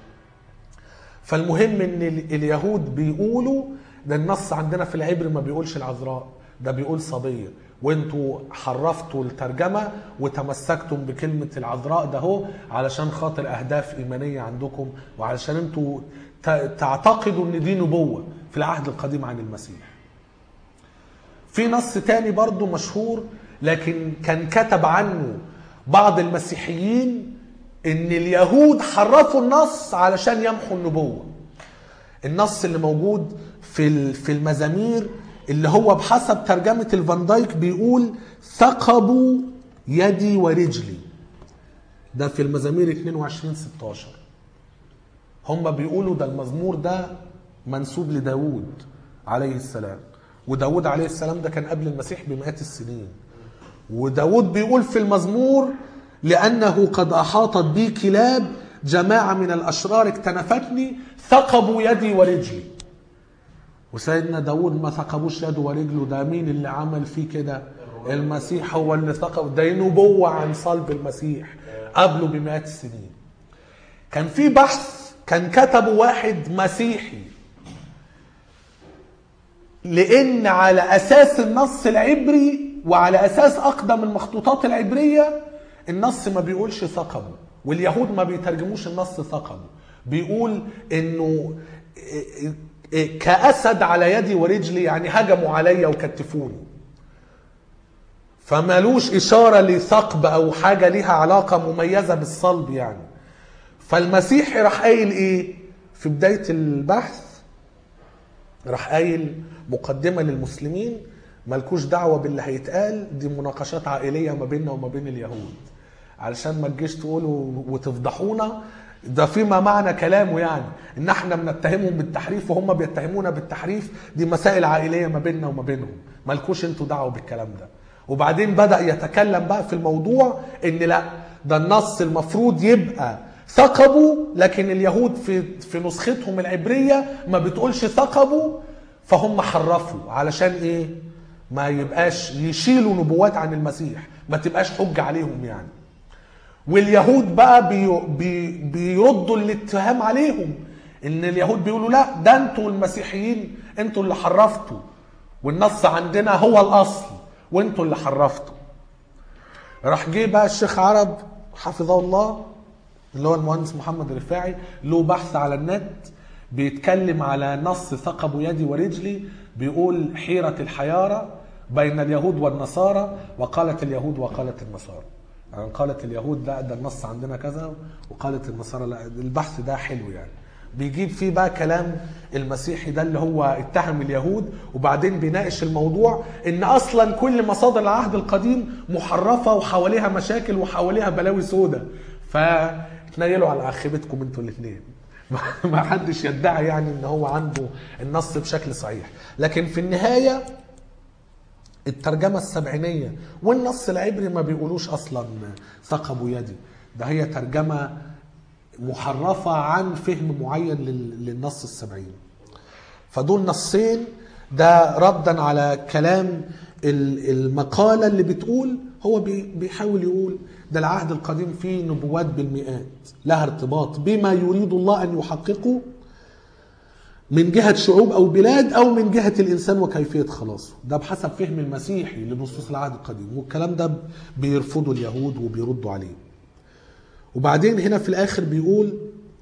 A: فالمهم ان اليهود بيقولوا ده النص عندنا في العبر ما بيقولش العذراء، ده بيقول صبية، وانتوا حرفتوا الترجمة وتمسكتم بكلمة العذراء ده هو علشان خاطر اهداف ايمانية عندكم، وعلشان انتوا تعتقدوا ان دي نبوة في العهد القديم عن المسيح. في نص تاني برضو مشهور لكن كان كتب عنه بعض المسيحيين ان اليهود حرفوا النص علشان يمحوا النبوة. النص اللي موجود في في المزامير اللي هو بحسب ترجمة الفان دايك بيقول ثقبوا يدي ورجلي، ده في المزامير اتنين وعشرين ستاشر. هم بيقولوا ده المزمور ده منسوب لداود عليه السلام، وداود عليه السلام ده كان قبل المسيح بمئات السنين. وداود بيقول في المزمور لأنه قد أحاطت بي كلاب، جماعة من الأشرار اكتنفتني، ثقبوا يدي ورجلي. وسيدنا داود ما ثقبوش يده ورجله، ده مين اللي عمل فيه كده؟ المسيح هو اللي ثقب، ده نبوة عن صلب المسيح قبله بمئات السنين. كان في بحث كان كتبه واحد مسيحي، لأن على أساس النص العبري وعلى أساس أقدم المخطوطات العبرية النص ما بيقولش ثقبوا، واليهود ما بيترجموش النص ثقبوا، بيقول إنه كأسد على يدي ورجلي، يعني هجموا عليا وكتفوني، فمالوش إشارة لثقب أو حاجة ليها علاقة مميزة بالصلب يعني. فالمسيحي راح قايل إيه في بداية البحث؟ راح قايل مقدمة للمسلمين، مالكوش دعوة باللي هيتقال، دي مناقشات عائلية ما بيننا وما بين اليهود، علشان ما تجيش تقولوا وتفضحونا. ده فيما معنى كلامه يعني ان احنا بنتهمهم بالتحريف وهم بيتهمونا بالتحريف، دي مسائل عائلية ما بيننا وما بينهم، مالكوش انتوا دعوة بالكلام ده. وبعدين بدأ يتكلم بقى في الموضوع ان لا، ده النص المفروض يبقى ثقبوا، لكن اليهود في في نسختهم العبرية ما بتقولش ثقبوا، فهم حرفوا علشان ايه؟ ما يبقاش يشيلوا نبوات عن المسيح، ما تبقاش حجة عليهم يعني. واليهود بقى بي بي بيردوا الاتهام عليهم، ان اليهود بيقولوا لا، ده انتوا المسيحيين انتوا اللي حرفتوا، والنص عندنا هو الاصل وانتوا اللي حرفتوا. راح جه بقى الشيخ عرب حفظه الله اللي هو المهندس محمد رفاعي، له بحث على النت بيتكلم على نص ثقبوا يدي ورجلي، بيقول حيرة الحيارة بين اليهود والنصارى، وقالت اليهود وقالت النصارى. يعني قالت اليهود لا، ده النص عندنا كذا، وقالت النصارى لا. البحث ده حلو يعني، بيجيب فيه بقى كلام المسيحي ده اللي هو اتهم اليهود، وبعدين بيناقش الموضوع ان اصلا كل مصادر العهد القديم محرفه وحواليها مشاكل وحواليها بلاوي سودة، فتنيلوا على عخبتكم انتوا الاثنين. ما حدش يدعي يعني ان هو عنده النص بشكل صحيح. لكن في النهايه الترجمه السبعينيه والنص العبري ما بيقولوش اصلا ثقبوا يدي، ده هي ترجمه محرفة عن فهم معين للنص السبعين. فدول نصين، ده ردا على كلام المقالة اللي بتقول هو بيحاول يقول ده العهد القديم فيه نبوات بالمئات لها ارتباط بما يريد الله أن يحققه من جهة شعوب أو بلاد أو من جهة الإنسان وكيفية خلاصه. ده بحسب فهم المسيحي لنصوص العهد القديم، والكلام ده بيرفضوا اليهود وبيردوا عليه. وبعدين هنا في الآخر بيقول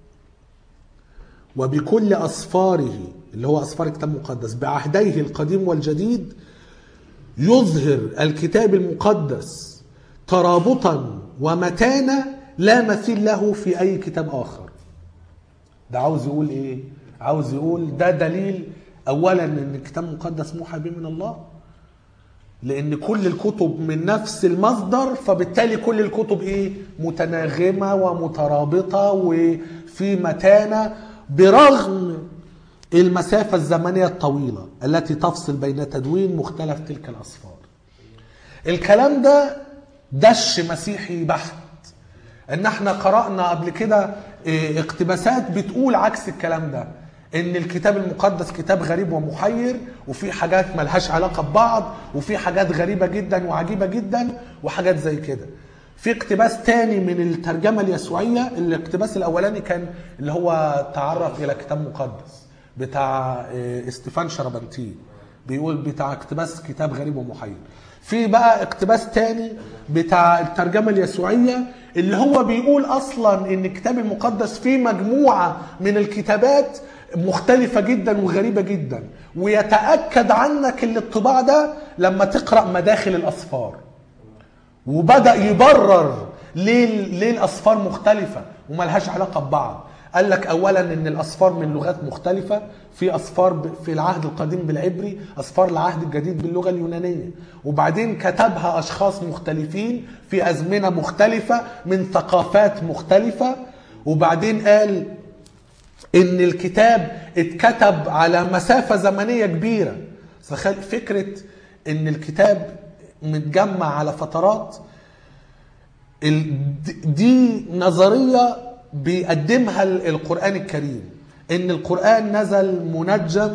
A: وبكل أصفاره اللي هو أصفار الكتاب المقدس بعهديه القديم والجديد يظهر الكتاب المقدس ترابطا ومتانة لا مثيل له في أي كتاب آخر. ده عاوز يقول إيه؟ عاوز يقول ده دليل أولا أن الكتاب المقدس موحى به من الله، لأن كل الكتب من نفس المصدر، فبالتالي كل الكتب إيه؟ متناغمة ومترابطة وفي متانة برغم المسافة الزمنية الطويلة التي تفصل بين تدوين مختلف تلك الأصفار. الكلام ده دش مسيحي بحت، ان احنا قرأنا قبل كده اقتباسات بتقول عكس الكلام ده، ان الكتاب المقدس كتاب غريب ومحير وفي حاجات ملهاش علاقة ببعض وفي حاجات غريبة جدا وعجيبة جدا وحاجات زي كده. في اقتباس تاني من الترجمة اليسوعية، الاقتباس الاولاني كان اللي هو تعرف الى كتاب مقدس بتاع استيفان شربنتين، بيقول بتاع اقتباس كتاب غريب ومحير. في بقى اقتباس تاني بتاع الترجمة اليسوعية اللي هو بيقول اصلا ان الكتاب المقدس فيه مجموعة من الكتابات مختلفة جدا وغريبة جدا، ويتأكد عنك الانطباع ده لما تقرأ مداخل الأصفار. وبدأ يبرر ليه, ليه الأصفار مختلفة وملهاش علاقة ببعض. قال لك أولا إن الأصفار من لغات مختلفة، في أصفار في العهد القديم بالعبري، أصفار العهد الجديد باللغة اليونانية، وبعدين كتبها أشخاص مختلفين في أزمنة مختلفة من ثقافات مختلفة. وبعدين قال إن الكتاب اتكتب على مسافة زمنية كبيرة. فكرة إن الكتاب متجمع على فترات، دي نظرية بيقدمها القرآن الكريم، إن القرآن نزل منجم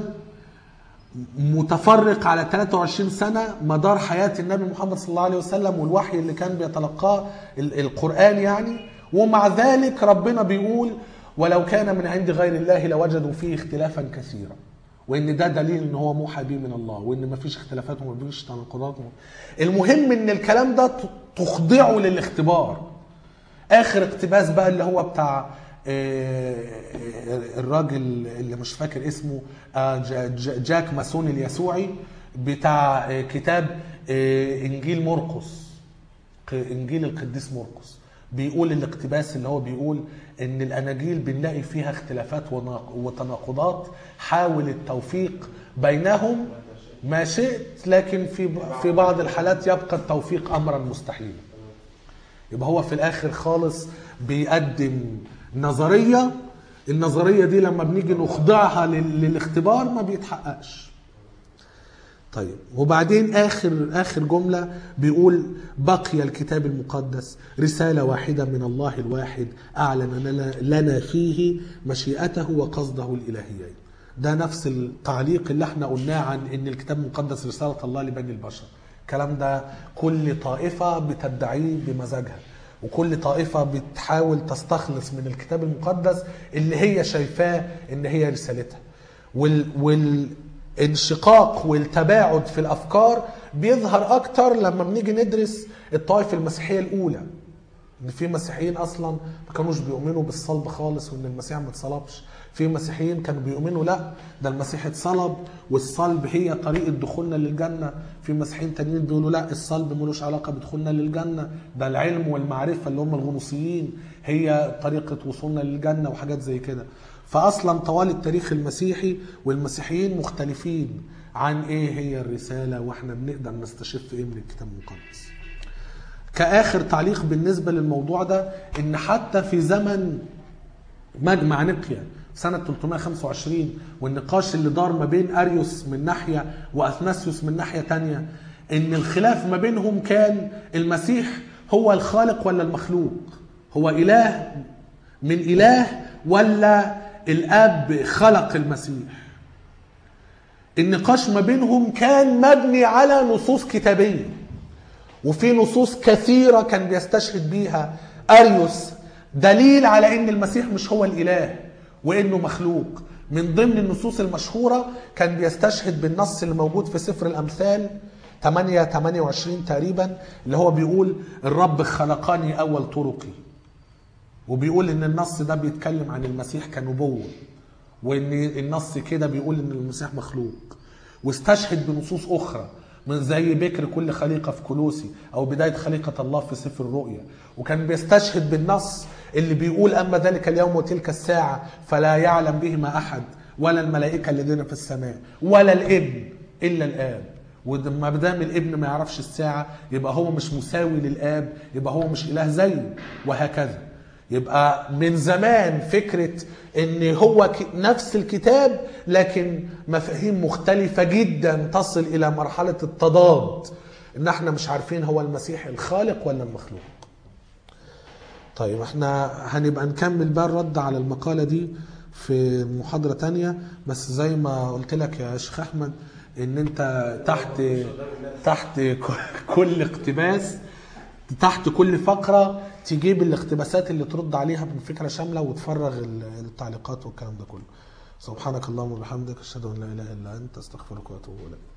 A: متفرق على ثلاثة وعشرين سنة مدار حياة النبي محمد صلى الله عليه وسلم والوحي اللي كان بيتلقاه القرآن يعني. ومع ذلك ربنا بيقول ولو كان من عند غير الله لوجدوا فيه اختلافا كثيرا، وان ده دليل ان هو موحى به من الله وان مفيش اختلافات ومفيش تناقضات. المهم ان الكلام ده تخضعه للاختبار. اخر اقتباس بقى اللي هو بتاع الراجل اللي مش فاكر اسمه، جاك ماسون اليسوعي، بتاع كتاب انجيل مرقس، انجيل القديس مرقس، بيقول الاقتباس اللي هو بيقول ان الاناجيل بنلاقي فيها اختلافات وتناقضات، حاول التوفيق بينهم ما شئت، لكن في في بعض الحالات يبقى التوفيق امرا مستحيلا. يبقى هو في الاخر خالص بيقدم نظريه، النظريه دي لما بنيجي نخضعها للاختبار ما بيتحققش. طيب وبعدين آخر آخر جملة بيقول بقي الكتاب المقدس رسالة واحدة من الله الواحد أعلن لنا فيه مشيئته وقصده الإلهيين. ده نفس التعليق اللي احنا قلناه عن إن الكتاب المقدس رسالة الله لبني البشر. الكلام ده كل طائفة بتدعيه بمزاجها، وكل طائفة بتحاول تستخلص من الكتاب المقدس اللي هي شايفاه إن هي رسالتها. وال, وال الانشقاق والتباعد في الأفكار بيظهر أكتر لما بنيجي ندرس الطائفة المسيحية الأولى، إن في مسيحيين أصلا ما كانوش بيؤمنوا بالصلب خالص وإن المسيح ما اتصلبش. في مسيحيين كانوا بيؤمنوا لا ده المسيح اتصلب والصلب هي طريقة دخولنا للجنة. في مسيحيين تانيين بيقولوا لا الصلب ملوش علاقة بدخولنا للجنة، ده العلم والمعرفة اللي هم الغنوصيين هي طريقة وصولنا للجنة وحاجات زي كده. فاصلا طوال التاريخ المسيحي والمسيحيين مختلفين عن ايه هي الرساله، واحنا بنقدر نستشف ايه من الكتاب المقدس. كآخر تعليق بالنسبه للموضوع ده، ان حتى في زمن مجمع نقيا سنة ثلاثمائة وخمسة وعشرين والنقاش اللي دار ما بين أريوس من ناحية وأثناسيوس من ناحية تانية، إن الخلاف ما بينهم كان المسيح هو الخالق ولا المخلوق، هو إله من إله ولا الآب خلق المسيح. النقاش ما بينهم كان مبني على نصوص كتابية، وفي نصوص كثيرة كان بيستشهد بيها أريوس دليل على إن المسيح مش هو الإله وإنه مخلوق. من ضمن النصوص المشهورة كان بيستشهد بالنص اللي موجود في سفر الأمثال ثمانية ثمانية وعشرين تقريبا، اللي هو بيقول الرب خلقني أول طرقي، وبيقول إن النص ده بيتكلم عن المسيح كنبوة، وإن النص كده بيقول إن المسيح مخلوق. واستشهد بنصوص أخرى من زي بكر كل خليقة في كولوسي، أو بداية خليقة الله في سفر الرؤيا. وكان بيستشهد بالنص اللي بيقول أما ذلك اليوم وتلك الساعة فلا يعلم بهما أحد ولا الملائكة الذين في السماء ولا الابن إلا الآب. وما دام الابن ما يعرفش الساعة يبقى هو مش مساوي للآب، يبقى هو مش إله زيه، وهكذا. يبقى من زمان فكرة ان هو نفس الكتاب لكن مفاهيم مختلفة جدا تصل الى مرحلة التضاد، ان احنا مش عارفين هو المسيح الخالق ولا المخلوق. طيب احنا هنبقى نكمل بقى الرد على المقالة دي في محاضرة تانية، بس زي ما قلت لك يا شيخ احمد ان انت تحت تحت كل اقتباس، تحت كل فقرة تجيب الاقتباسات اللي ترد عليها من فكرة شاملة وتفرغ التعليقات والكلام ده كله. سبحانك اللهم وبحمدك اشهد ان لا اله الا انت استغفرك واتوب اليك.